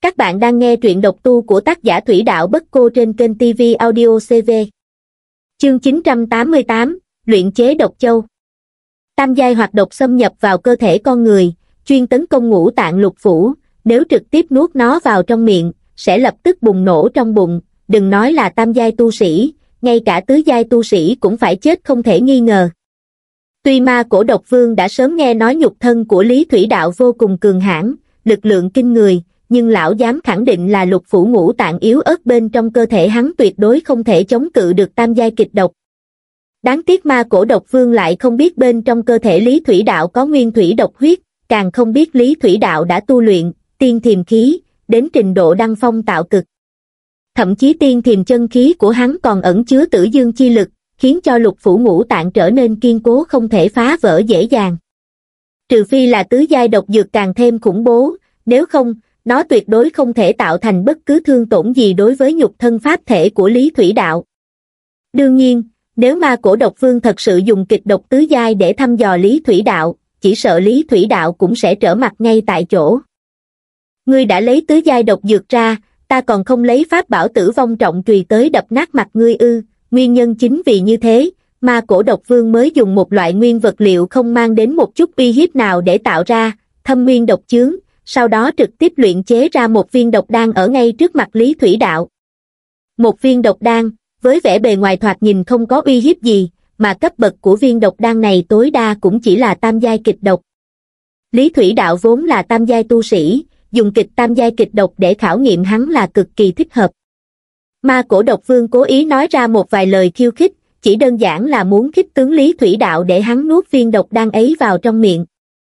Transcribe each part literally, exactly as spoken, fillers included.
Các bạn đang nghe truyện độc tu của tác giả Thủy Đạo Bất Cô trên kênh ti vi Audio xê vê. Chương chín trăm tám mươi tám, Luyện chế độc châu. Tam giai hoạt độc xâm nhập vào cơ thể con người, chuyên tấn công ngũ tạng lục phủ, nếu trực tiếp nuốt nó vào trong miệng, sẽ lập tức bùng nổ trong bụng, đừng nói là tam giai tu sĩ, ngay cả tứ giai tu sĩ cũng phải chết không thể nghi ngờ. Tuy Ma Cổ Độc Vương đã sớm nghe nói nhục thân của Lý Thủy Đạo vô cùng cường hãn, lực lượng kinh người, nhưng lão dám khẳng định là lục phủ ngũ tạng yếu ớt bên trong cơ thể hắn tuyệt đối không thể chống cự được tam giai kịch độc. Đáng tiếc Ma Cổ Độc Vương lại không biết bên trong cơ thể Lý Thủy Đạo có nguyên thủy độc huyết, càng không biết Lý Thủy Đạo đã tu luyện tiên thiềm khí đến trình độ đăng phong tạo cực. Thậm chí tiên thiềm chân khí của hắn còn ẩn chứa tử dương chi lực, khiến cho lục phủ ngũ tạng trở nên kiên cố không thể phá vỡ dễ dàng. Trừ phi là tứ giai độc dược càng thêm khủng bố, nếu không, nó tuyệt đối không thể tạo thành bất cứ thương tổn gì đối với nhục thân pháp thể của Lý Thủy Đạo. Đương nhiên, nếu Ma Cổ Độc Vương thật sự dùng kịch độc tứ giai để thăm dò Lý Thủy Đạo, chỉ sợ Lý Thủy Đạo cũng sẽ trở mặt ngay tại chỗ. Ngươi đã lấy tứ giai độc dược ra, ta còn không lấy pháp bảo Tử Vong Trọng Chùy tới đập nát mặt ngươi ư? Nguyên nhân chính vì như thế, Ma Cổ Độc Vương mới dùng một loại nguyên vật liệu không mang đến một chút uy hiếp nào để tạo ra thâm nguyên độc chướng, sau đó trực tiếp luyện chế ra một viên độc đan ở ngay trước mặt Lý Thủy Đạo. Một viên độc đan, với vẻ bề ngoài thoạt nhìn không có uy hiếp gì, mà cấp bậc của viên độc đan này tối đa cũng chỉ là tam giai kịch độc. Lý Thủy Đạo vốn là tam giai tu sĩ, dùng kịch tam giai kịch độc để khảo nghiệm hắn là cực kỳ thích hợp. Ma Cổ Độc Vương cố ý nói ra một vài lời khiêu khích, chỉ đơn giản là muốn khích tướng Lý Thủy Đạo để hắn nuốt viên độc đan ấy vào trong miệng.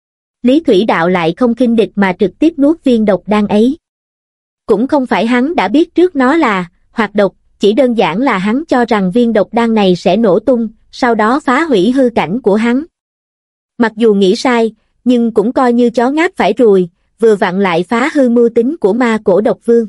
Lý Thủy Đạo lại không khinh địch mà trực tiếp nuốt viên độc đan ấy. Cũng không phải hắn đã biết trước nó là hoạt độc, chỉ đơn giản là hắn cho rằng viên độc đan này sẽ nổ tung, sau đó phá hủy hư cảnh của hắn. Mặc dù nghĩ sai, nhưng cũng coi như chó ngáp phải ruồi, vừa vặn lại phá hư mưu tính của Ma Cổ Độc Vương.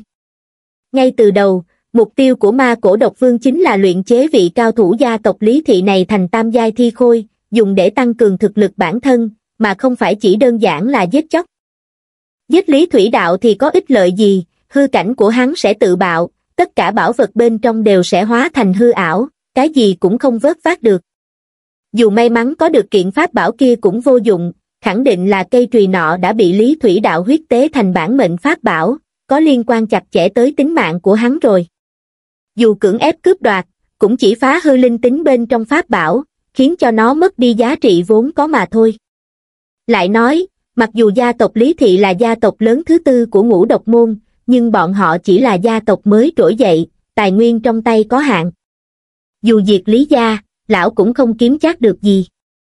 Ngay từ đầu, mục tiêu của Ma Cổ Độc Vương chính là luyện chế vị cao thủ gia tộc Lý Thị này thành tam giai thi khôi, dùng để tăng cường thực lực bản thân, mà không phải chỉ đơn giản là giết chóc. Giết Lý Thủy Đạo thì có ích lợi gì, hư cảnh của hắn sẽ tự bạo, tất cả bảo vật bên trong đều sẽ hóa thành hư ảo, cái gì cũng không vớt vát được. Dù may mắn có được kiện pháp bảo kia cũng vô dụng, khẳng định là cây chùy nọ đã bị Lý Thủy Đạo huyết tế thành bản mệnh pháp bảo, có liên quan chặt chẽ tới tính mạng của hắn rồi. Dù cưỡng ép cướp đoạt, cũng chỉ phá hư linh tính bên trong pháp bảo, khiến cho nó mất đi giá trị vốn có mà thôi. Lại nói, mặc dù gia tộc Lý Thị là gia tộc lớn thứ tư của ngũ độc môn, nhưng bọn họ chỉ là gia tộc mới trỗi dậy, tài nguyên trong tay có hạn. Dù diệt Lý gia, lão cũng không kiếm chắc được gì.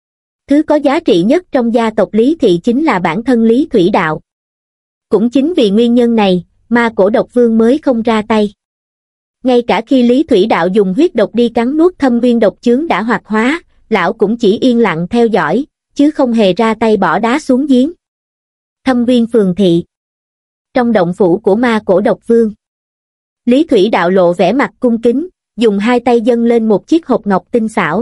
Thứ có giá trị nhất trong gia tộc Lý Thị chính là bản thân Lý Thủy Đạo. Cũng chính vì nguyên nhân này, Ma Cổ Độc Vương mới không ra tay. Ngay cả khi Lý Thủy Đạo dùng huyết độc đi cắn nuốt thâm nguyên độc chướng đã hoạt hóa, lão cũng chỉ yên lặng theo dõi, chứ không hề ra tay bỏ đá xuống giếng. Thâm Viên Phường Thị. Trong động phủ của Ma Cổ Độc Vương, Lý Thủy Đạo lộ vẻ mặt cung kính, dùng hai tay dâng lên một chiếc hộp ngọc tinh xảo.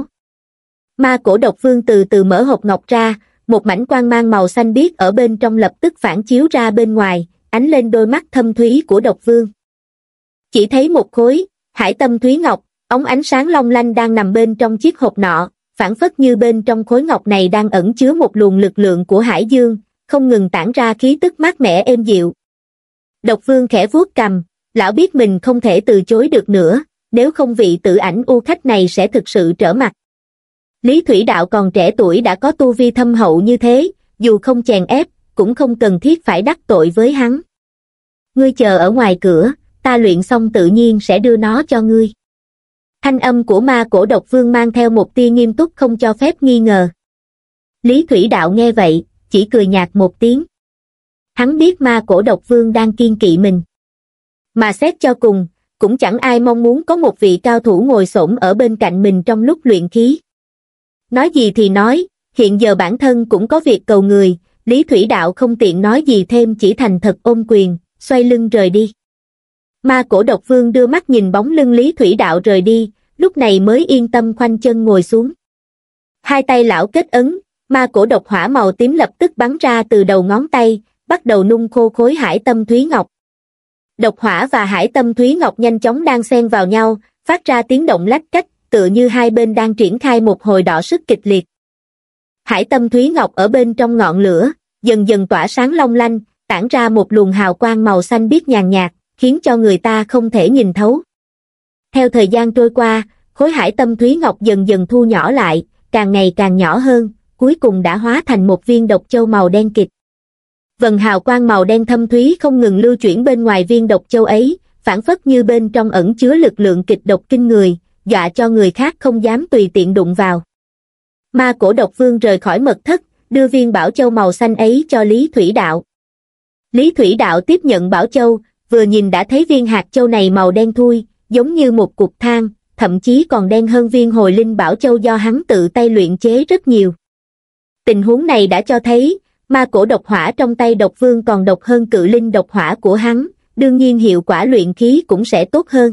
Ma Cổ Độc Vương từ từ mở hộp ngọc ra, một mảnh quang mang màu xanh biếc ở bên trong lập tức phản chiếu ra bên ngoài, ánh lên đôi mắt thâm thúy của Độc Vương. Chỉ thấy một khối hải tâm thúy ngọc, ống ánh sáng long lanh đang nằm bên trong chiếc hộp nọ, phảng phất như bên trong khối ngọc này đang ẩn chứa một luồng lực lượng của hải dương, không ngừng tản ra khí tức mát mẻ êm dịu. Độc Vương khẽ vuốt cằm, lão biết mình không thể từ chối được nữa, nếu không vị tự ảnh u khách này sẽ thực sự trở mặt. Lý Thủy Đạo còn trẻ tuổi đã có tu vi thâm hậu như thế, dù không chèn ép, cũng không cần thiết phải đắc tội với hắn. Ngươi chờ ở ngoài cửa, ta luyện xong tự nhiên sẽ đưa nó cho ngươi. Thanh âm của Ma Cổ Độc Vương mang theo một tia nghiêm túc không cho phép nghi ngờ. Lý Thủy Đạo nghe vậy, chỉ cười nhạt một tiếng. Hắn biết Ma Cổ Độc Vương đang kiên kỵ mình. Mà xét cho cùng, cũng chẳng ai mong muốn có một vị cao thủ ngồi xổm ở bên cạnh mình trong lúc luyện khí. Nói gì thì nói, hiện giờ bản thân cũng có việc cầu người, Lý Thủy Đạo không tiện nói gì thêm, chỉ thành thật ôm quyền, xoay lưng rời đi. Ma Cổ Độc Vương đưa mắt nhìn bóng lưng Lý Thủy Đạo rời đi, lúc này mới yên tâm khoanh chân ngồi xuống. Hai tay lão kết ấn, Ma Cổ Độc hỏa màu tím lập tức bắn ra từ đầu ngón tay, bắt đầu nung khô khối hải tâm thúy ngọc. Độc hỏa và hải tâm thúy ngọc nhanh chóng đan xen vào nhau, phát ra tiếng động lách cách, tựa như hai bên đang triển khai một hồi đọ sức kịch liệt. Hải tâm thúy ngọc ở bên trong ngọn lửa, dần dần tỏa sáng long lanh, tản ra một luồng hào quang màu xanh biếc nhàn nhạt, khiến cho người ta không thể nhìn thấu. Theo thời gian trôi qua, khối hải tâm thúy ngọc dần dần thu nhỏ lại, càng ngày càng nhỏ hơn, cuối cùng đã hóa thành một viên độc châu màu đen kịt. Vầng hào quang màu đen thâm thúy không ngừng lưu chuyển bên ngoài viên độc châu ấy, phảng phất như bên trong ẩn chứa lực lượng kịch độc kinh người, dọa cho người khác không dám tùy tiện đụng vào. Ma Cổ Độc Vương rời khỏi mật thất, đưa viên bảo châu màu xanh ấy cho Lý Thủy Đạo. Lý Thủy Đạo tiếp nhận bảo châu, vừa nhìn đã thấy viên hạt châu này màu đen thui, giống như một cục than, thậm chí còn đen hơn viên hồi linh bảo châu do hắn tự tay luyện chế rất nhiều. Tình huống này đã cho thấy, ma cổ độc hỏa trong tay độc vương còn độc hơn cự linh độc hỏa của hắn, đương nhiên hiệu quả luyện khí cũng sẽ tốt hơn.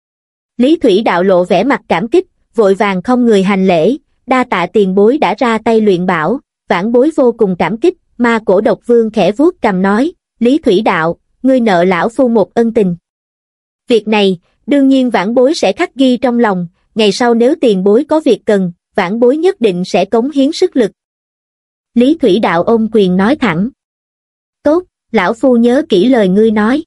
Lý Thủy Đạo lộ vẻ mặt cảm kích, vội vàng không người hành lễ, đa tạ tiền bối đã ra tay luyện bảo, vãn bối vô cùng cảm kích. Ma cổ độc vương khẽ vuốt cằm nói, Lý Thủy Đạo, ngươi nợ lão phu một ân tình. Việc này, đương nhiên vãn bối sẽ khắc ghi trong lòng, ngày sau nếu tiền bối có việc cần, vãn bối nhất định sẽ cống hiến sức lực. Lý Thủy Đạo ôm quyền nói thẳng. Tốt, lão phu nhớ kỹ lời ngươi nói.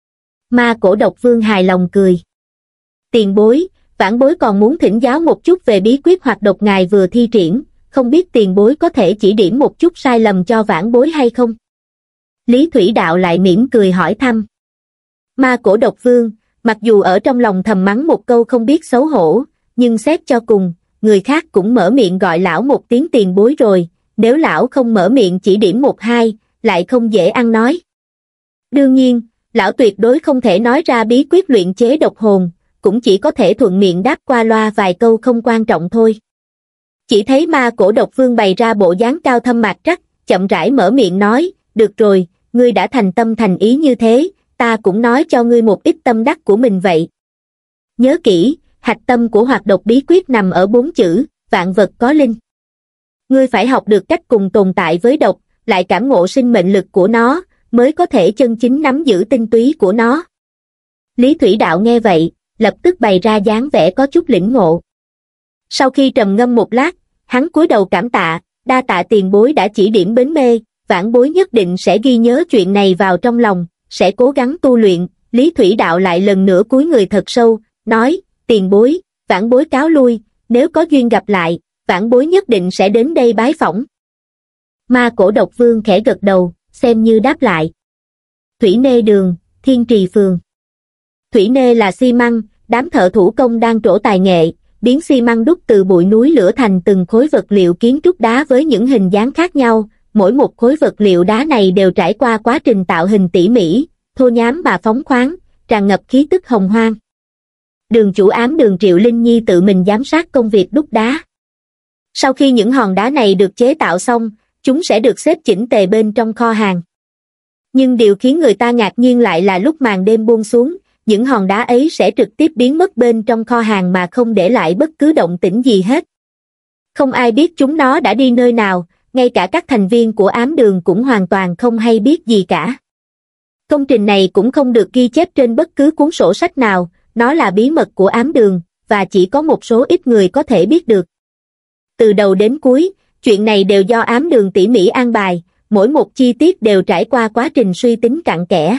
Ma cổ độc vương hài lòng cười. Tiền bối, vãn bối còn muốn thỉnh giáo một chút về bí quyết hoạt độc ngài vừa thi triển, không biết tiền bối có thể chỉ điểm một chút sai lầm cho vãn bối hay không? Lý Thủy Đạo lại mỉm cười hỏi thăm. Ma cổ độc vương, mặc dù ở trong lòng thầm mắng một câu không biết xấu hổ, nhưng xét cho cùng, người khác cũng mở miệng gọi lão một tiếng tiền bối rồi, nếu lão không mở miệng chỉ điểm một hai, lại không dễ ăn nói. Đương nhiên, lão tuyệt đối không thể nói ra bí quyết luyện chế độc hồn, cũng chỉ có thể thuận miệng đáp qua loa vài câu không quan trọng thôi. Chỉ thấy ma cổ độc vương bày ra bộ dáng cao thâm mạc trắc, chậm rãi mở miệng nói, được rồi, ngươi đã thành tâm thành ý như thế, ta cũng nói cho ngươi một ít tâm đắc của mình vậy. Nhớ kỹ, hạch tâm của hoạt độc bí quyết nằm ở bốn chữ, vạn vật có linh. Ngươi phải học được cách cùng tồn tại với độc, lại cảm ngộ sinh mệnh lực của nó, mới có thể chân chính nắm giữ tinh túy của nó. Lý Thủy Đạo nghe vậy, lập tức bày ra dáng vẻ có chút lĩnh ngộ. Sau khi trầm ngâm một lát, hắn cúi đầu cảm tạ, đa tạ tiền bối đã chỉ điểm bến mê, vãn bối nhất định sẽ ghi nhớ chuyện này vào trong lòng, sẽ cố gắng tu luyện. Lý Thủy Đạo lại lần nữa cúi người thật sâu, nói, tiền bối, vãn bối cáo lui, nếu có duyên gặp lại, vãn bối nhất định sẽ đến đây bái phỏng. Ma cổ độc vương khẽ gật đầu, xem như đáp lại. Thủy Nê Đường, Thiên Trì Phường. Thủy Nê là xi măng, đám thợ thủ công đang trổ tài nghệ, biến xi măng đúc từ bụi núi lửa thành từng khối vật liệu kiến trúc đá với những hình dáng khác nhau, mỗi một khối vật liệu đá này đều trải qua quá trình tạo hình tỉ mỉ, thô nhám mà phóng khoáng, tràn ngập khí tức hồng hoang. Đường chủ ám Đường Triệu Linh Nhi tự mình giám sát công việc đúc đá. Sau khi những hòn đá này được chế tạo xong, chúng sẽ được xếp chỉnh tề bên trong kho hàng. Nhưng điều khiến người ta ngạc nhiên lại là lúc màn đêm buông xuống, những hòn đá ấy sẽ trực tiếp biến mất bên trong kho hàng mà không để lại bất cứ động tĩnh gì hết. Không ai biết chúng nó đã đi nơi nào, ngay cả các thành viên của ám đường cũng hoàn toàn không hay biết gì cả. Công trình này cũng không được ghi chép trên bất cứ cuốn sổ sách nào, nó là bí mật của ám đường, và chỉ có một số ít người có thể biết được. Từ đầu đến cuối, chuyện này đều do ám đường tỉ mỉ an bài, mỗi một chi tiết đều trải qua quá trình suy tính cặn kẽ.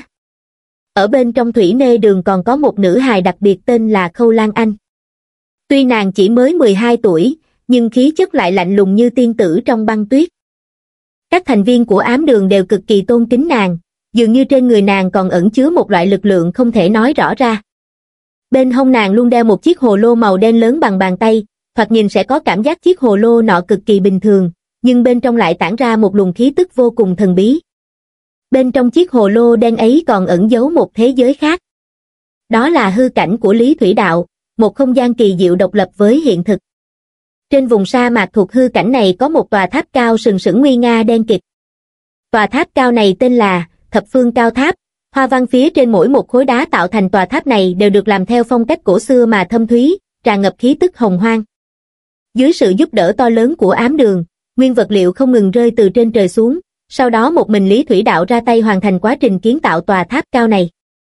Ở bên trong Thủy Nê Đường còn có một nữ hài đặc biệt tên là Khâu Lan Anh. Tuy nàng chỉ mới mười hai tuổi, nhưng khí chất lại lạnh lùng như tiên tử trong băng tuyết. Các thành viên của ám đường đều cực kỳ tôn kính nàng, dường như trên người nàng còn ẩn chứa một loại lực lượng không thể nói rõ ra. Bên hông nàng luôn đeo một chiếc hồ lô màu đen lớn bằng bàn tay, thoạt nhìn sẽ có cảm giác chiếc hồ lô nọ cực kỳ bình thường, nhưng bên trong lại tản ra một luồng khí tức vô cùng thần bí. Bên trong chiếc hồ lô đen ấy còn ẩn giấu một thế giới khác. Đó là hư cảnh của Lý Thủy Đạo, một không gian kỳ diệu độc lập với hiện thực. Trên vùng sa mạc thuộc hư cảnh này có một tòa tháp cao sừng sững nguy nga đen kịt. Tòa tháp cao này tên là Thập Phương Cao Tháp, hoa văn phía trên mỗi một khối đá tạo thành tòa tháp này đều được làm theo phong cách cổ xưa mà thâm thúy, tràn ngập khí tức hồng hoang. Dưới sự giúp đỡ to lớn của ám đường, nguyên vật liệu không ngừng rơi từ trên trời xuống, sau đó một mình Lý Thủy Đạo ra tay hoàn thành quá trình kiến tạo tòa tháp cao này.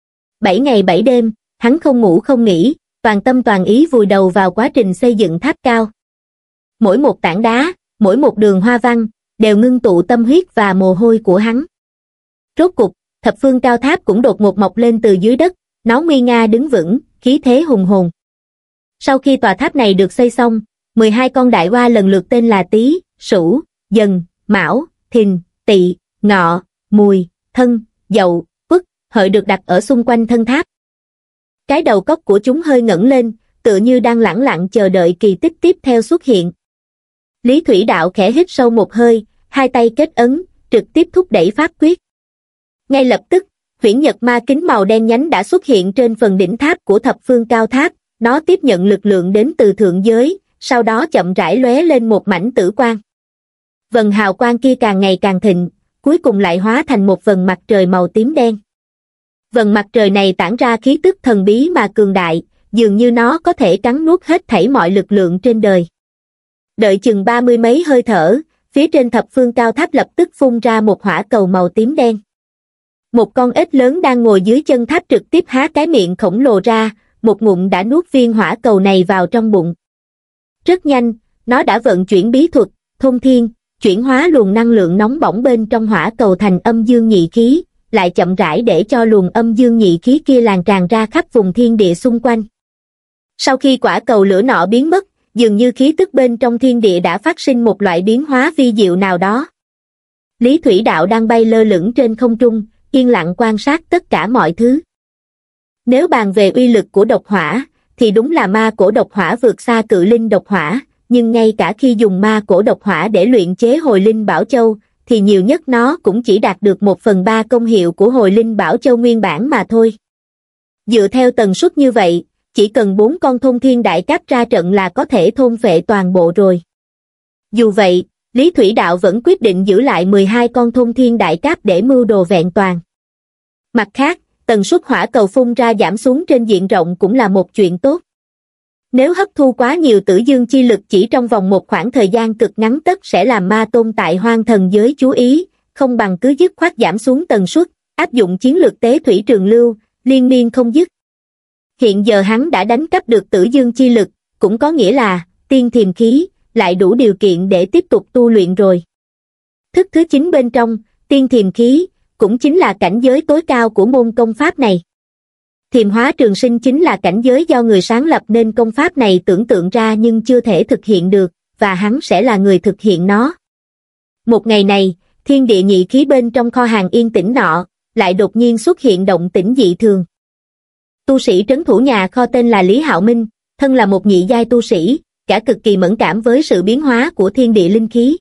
Bảy ngày bảy đêm, hắn không ngủ không nghỉ, toàn tâm toàn ý vùi đầu vào quá trình xây dựng tháp cao. Mỗi một tảng đá, mỗi một đường hoa văn, đều ngưng tụ tâm huyết và mồ hôi của hắn. Rốt cục, thập phương cao tháp cũng đột ngột mọc lên từ dưới đất, nó nguy nga đứng vững, khí thế hùng hồn. Sau khi tòa tháp này được xây xong, mười hai con đại oa lần lượt tên là Tý, Sửu, Dần, Mão, Thìn, Tỵ, Ngọ, Mùi, Thân, Dậu, Tuất, Hợi được đặt ở xung quanh thân tháp. Cái đầu cốc của chúng hơi ngẩng lên, tựa như đang lẳng lặng chờ đợi kỳ tích tiếp theo xuất hiện. Lý Thủy Đạo khẽ hít sâu một hơi, hai tay kết ấn, trực tiếp thúc đẩy pháp quyết. Ngay lập tức, huyễn nhật ma kính màu đen nhánh đã xuất hiện trên phần đỉnh tháp của thập phương cao tháp, nó tiếp nhận lực lượng đến từ thượng giới, sau đó chậm rãi lóe lên một mảnh tử quang. Vầng hào quang kia càng ngày càng thịnh, cuối cùng lại hóa thành một vầng mặt trời màu tím đen. Vầng mặt trời này tản ra khí tức thần bí mà cường đại, dường như nó có thể cắn nuốt hết thảy mọi lực lượng trên đời. Đợi chừng ba mươi mấy hơi thở, phía trên thập phương cao tháp lập tức phun ra một hỏa cầu màu tím đen. Một con ếch lớn đang ngồi dưới chân tháp trực tiếp há cái miệng khổng lồ ra, một ngụm đã nuốt viên hỏa cầu này vào trong bụng. Rất nhanh, nó đã vận chuyển bí thuật, thôn thiên, chuyển hóa luồng năng lượng nóng bỏng bên trong hỏa cầu thành âm dương nhị khí, lại chậm rãi để cho luồng âm dương nhị khí kia lan tràn ra khắp vùng thiên địa xung quanh. Sau khi quả cầu lửa nọ biến mất, dường như khí tức bên trong thiên địa đã phát sinh một loại biến hóa vi diệu nào đó. Lý Thủy Đạo đang bay lơ lửng trên không trung, yên lặng quan sát tất cả mọi thứ. Nếu bàn về uy lực của độc hỏa, thì đúng là ma cổ độc hỏa vượt xa cự linh độc hỏa, nhưng ngay cả khi dùng ma cổ độc hỏa để luyện chế hồi linh bảo châu, thì nhiều nhất nó cũng chỉ đạt được một phần ba công hiệu của hồi linh bảo châu nguyên bản mà thôi. Dựa theo tần suất như vậy, chỉ cần bốn con thôn thiên đại cáp ra trận là có thể thôn phệ toàn bộ rồi. Dù vậy, Lý Thủy Đạo vẫn quyết định giữ lại mười hai con thôn thiên đại cáp để mưu đồ vẹn toàn. Mặt khác, tần suất hỏa cầu phun ra giảm xuống trên diện rộng cũng là một chuyện tốt. Nếu hấp thu quá nhiều tử dương chi lực chỉ trong vòng một khoảng thời gian cực ngắn tất sẽ làm ma tôn tại hoang thần giới chú ý, không bằng cứ dứt khoát giảm xuống tần suất, áp dụng chiến lược tế thủy trường lưu, liên miên không dứt. Hiện giờ hắn đã đánh cắp được tử dương chi lực, cũng có nghĩa là tiên thiềm khí, lại đủ điều kiện để tiếp tục tu luyện rồi. Thức thứ chín bên trong, tiên thiềm khí, cũng chính là cảnh giới tối cao của môn công pháp này. Thiềm hóa trường sinh chính là cảnh giới do người sáng lập nên công pháp này tưởng tượng ra nhưng chưa thể thực hiện được, và hắn sẽ là người thực hiện nó. Một ngày này, thiên địa nhị khí bên trong kho hàng yên tĩnh nọ, lại đột nhiên xuất hiện động tĩnh dị thường. Tu sĩ trấn thủ nhà kho tên là Lý Hạo Minh, thân là một nhị giai tu sĩ, cả cực kỳ mẫn cảm với sự biến hóa của thiên địa linh khí.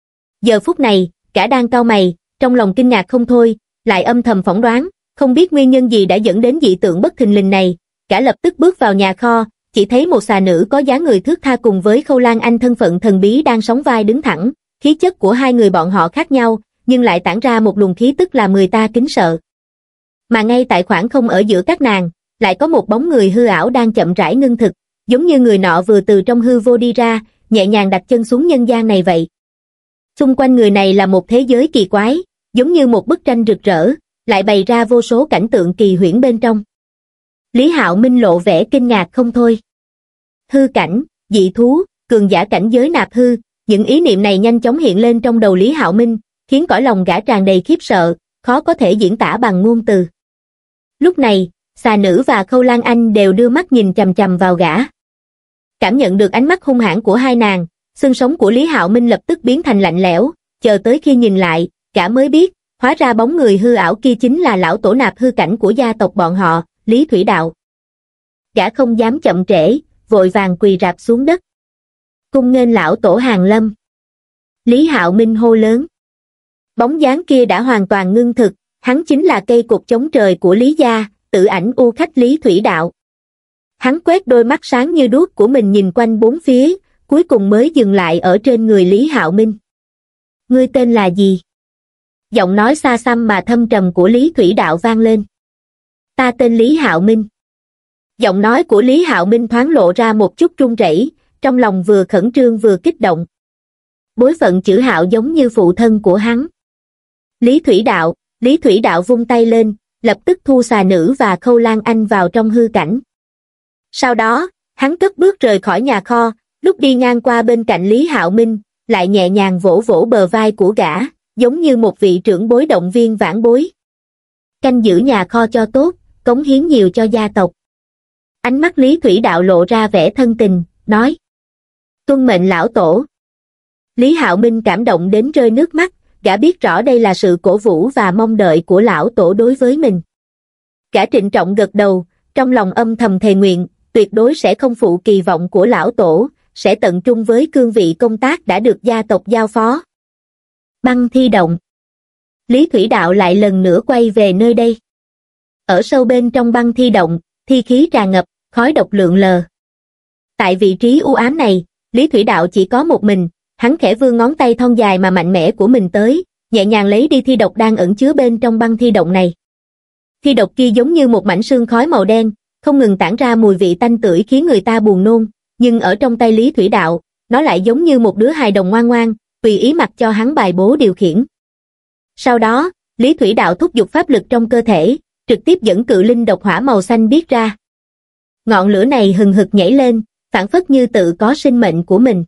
Giờ phút này, cả đang cau mày, trong lòng kinh ngạc không thôi, lại âm thầm phỏng đoán, không biết nguyên nhân gì đã dẫn đến dị tượng bất thình lình này, cả lập tức bước vào nhà kho, chỉ thấy một xà nữ có dáng người thướt tha cùng với Khâu Lan Anh thân phận thần bí đang sóng vai đứng thẳng, khí chất của hai người bọn họ khác nhau, nhưng lại tản ra một luồng khí tức làm người ta kính sợ. Mà ngay tại khoảng không ở giữa các nàng, lại có một bóng người hư ảo đang chậm rãi ngưng thực, giống như người nọ vừa từ trong hư vô đi ra, nhẹ nhàng đặt chân xuống nhân gian này vậy. Xung quanh người này là một thế giới kỳ quái, giống như một bức tranh rực rỡ, lại bày ra vô số cảnh tượng kỳ huyễn bên trong. Lý Hạo Minh lộ vẻ kinh ngạc không thôi. Hư cảnh, dị thú, cường giả cảnh giới nạp hư, những ý niệm này nhanh chóng hiện lên trong đầu Lý Hạo Minh, khiến cõi lòng gã tràn đầy khiếp sợ, khó có thể diễn tả bằng ngôn từ. Lúc này, xà nữ và Khâu Lan Anh đều đưa mắt nhìn chằm chằm vào gã. Cảm nhận được ánh mắt hung hãn của hai nàng, xương sống của Lý Hạo Minh lập tức biến thành lạnh lẽo, chờ tới khi nhìn lại, gã mới biết, hóa ra bóng người hư ảo kia chính là lão tổ nạp hư cảnh của gia tộc bọn họ, Lý Thủy Đạo. Gã không dám chậm trễ, vội vàng quỳ rạp xuống đất. Cung nghênh lão tổ hàng lâm. Lý Hạo Minh hô lớn. Bóng dáng kia đã hoàn toàn ngưng thực, hắn chính là cây cột chống trời của Lý gia, tự ảnh u khách Lý Thủy Đạo. Hắn quét đôi mắt sáng như đuốc của mình nhìn quanh bốn phía, cuối cùng mới dừng lại ở trên người Lý Hạo Minh. Ngươi tên là gì? Giọng nói xa xăm mà thâm trầm của Lý Thủy Đạo vang lên. Ta tên Lý Hạo Minh. Giọng nói của Lý Hạo Minh thoáng lộ ra một chút run rẩy, trong lòng vừa khẩn trương vừa kích động. Bối phận chữ Hạo giống như phụ thân của hắn. Lý Thủy Đạo, Lý Thủy Đạo vung tay lên, lập tức thu xà nữ và Khâu Lan Anh vào trong hư cảnh. Sau đó, hắn cất bước rời khỏi nhà kho, lúc đi ngang qua bên cạnh Lý Hạo Minh, lại nhẹ nhàng vỗ vỗ bờ vai của gã, giống như một vị trưởng bối động viên vãn bối. Canh giữ nhà kho cho tốt, cống hiến nhiều cho gia tộc. Ánh mắt Lý Thủy Đạo lộ ra vẻ thân tình, nói. Tuân mệnh lão tổ. Lý Hạo Minh cảm động đến rơi nước mắt, gã biết rõ đây là sự cổ vũ và mong đợi của lão tổ đối với mình. Gã trịnh trọng gật đầu, trong lòng âm thầm thề nguyện, tuyệt đối sẽ không phụ kỳ vọng của lão tổ, sẽ tận trung với cương vị công tác đã được gia tộc giao phó. Băng thi động. Lý Thủy Đạo lại lần nữa quay về nơi đây. Ở sâu bên trong băng thi động, thi khí tràn ngập, khói độc lượn lờ. Tại vị trí u ám này, Lý Thủy Đạo chỉ có một mình, hắn khẽ vươn ngón tay thon dài mà mạnh mẽ của mình tới, nhẹ nhàng lấy đi thi độc đang ẩn chứa bên trong băng thi động này. Thi độc kia giống như một mảnh sương khói màu đen, không ngừng tản ra mùi vị tanh tưởi khiến người ta buồn nôn, nhưng ở trong tay Lý Thủy Đạo, nó lại giống như một đứa hài đồng ngoan ngoan, tùy ý mặc cho hắn bài bố điều khiển. Sau đó, Lý Thủy Đạo thúc giục pháp lực trong cơ thể, trực tiếp dẫn cự linh độc hỏa màu xanh biếc ra. Ngọn lửa này hừng hực nhảy lên, phảng phất như tự có sinh mệnh của mình.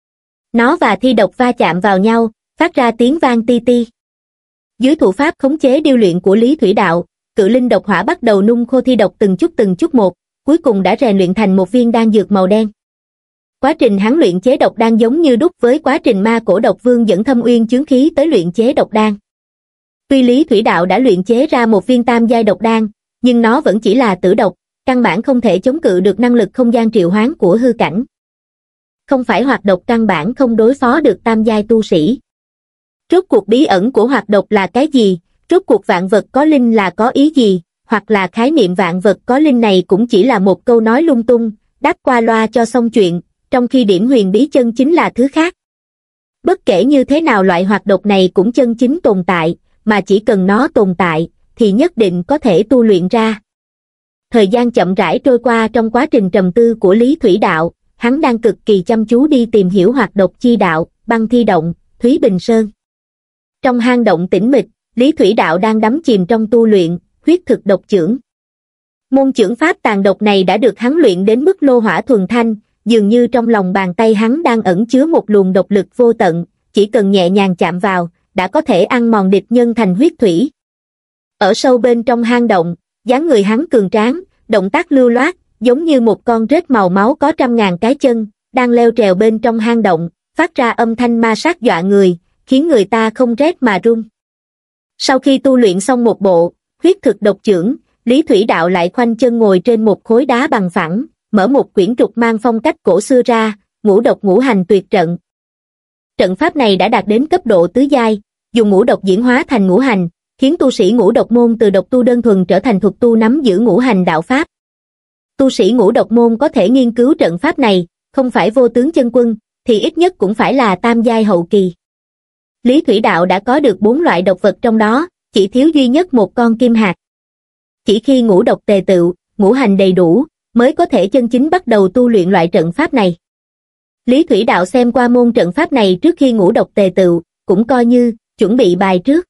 Nó và thi độc va chạm vào nhau, phát ra tiếng vang ti ti. Dưới thủ pháp khống chế điêu luyện của Lý Thủy Đạo, cự linh độc hỏa bắt đầu nung khô thi độc từng chút từng chút một, cuối cùng đã rèn luyện thành một viên đan dược màu đen. Quá trình hắn luyện chế độc đan giống như đúc với quá trình ma cổ độc vương dẫn thâm uyên chướng khí tới luyện chế độc đan. Tuy Lý Thủy Đạo đã luyện chế ra một viên tam giai độc đan, nhưng nó vẫn chỉ là tử độc, căn bản không thể chống cự được năng lực không gian triệu hoán của hư cảnh. Không phải hoạt độc căn bản không đối phó được tam giai tu sĩ. Rốt cuộc bí ẩn của hoạt độc là cái gì, rốt cuộc vạn vật có linh là có ý gì, hoặc là khái niệm vạn vật có linh này cũng chỉ là một câu nói lung tung, đáp qua loa cho xong chuyện, trong khi điểm huyền bí chân chính là thứ khác. Bất kể như thế nào loại hoạt độc này cũng chân chính tồn tại, mà chỉ cần nó tồn tại, thì nhất định có thể tu luyện ra. Thời gian chậm rãi trôi qua trong quá trình trầm tư của Lý Thủy Đạo, hắn đang cực kỳ chăm chú đi tìm hiểu hoạt độc chi đạo, băng thi động, Thúy Bình Sơn. Trong hang động tĩnh mịch, Lý Thủy Đạo đang đắm chìm trong tu luyện, huyết thực độc chưởng. Môn chưởng pháp tàn độc này đã được hắn luyện đến mức lô hỏa thuần thanh, dường như trong lòng bàn tay hắn đang ẩn chứa một luồng độc lực vô tận, chỉ cần nhẹ nhàng chạm vào, đã có thể ăn mòn địch nhân thành huyết thủy. Ở sâu bên trong hang động, dáng người hắn cường tráng, động tác lưu loát, giống như một con rết màu máu có trăm ngàn cái chân, đang leo trèo bên trong hang động, phát ra âm thanh ma sát dọa người, khiến người ta không rét mà run. Sau khi tu luyện xong một bộ huyết thực độc chưởng, Lý Thủy Đạo lại khoanh chân ngồi trên một khối đá bằng phẳng, mở một quyển trục mang phong cách cổ xưa ra, ngũ độc ngũ hành tuyệt trận. Trận pháp này đã đạt đến cấp độ tứ giai, dùng ngũ độc diễn hóa thành ngũ hành, khiến tu sĩ ngũ độc môn từ độc tu đơn thuần trở thành thuật tu nắm giữ ngũ hành đạo pháp. Tu sĩ ngũ độc môn có thể nghiên cứu trận pháp này, không phải vô tướng chân quân, thì ít nhất cũng phải là tam giai hậu kỳ. Lý Thủy Đạo đã có được bốn loại độc vật trong đó, chỉ thiếu duy nhất một con kim hạt. Chỉ khi ngũ độc tề tựu, ngũ hành đầy đủ, mới có thể chân chính bắt đầu tu luyện loại trận pháp này. Lý Thủy Đạo xem qua môn trận pháp này trước khi ngũ độc tề tựu, cũng coi như chuẩn bị bài trước.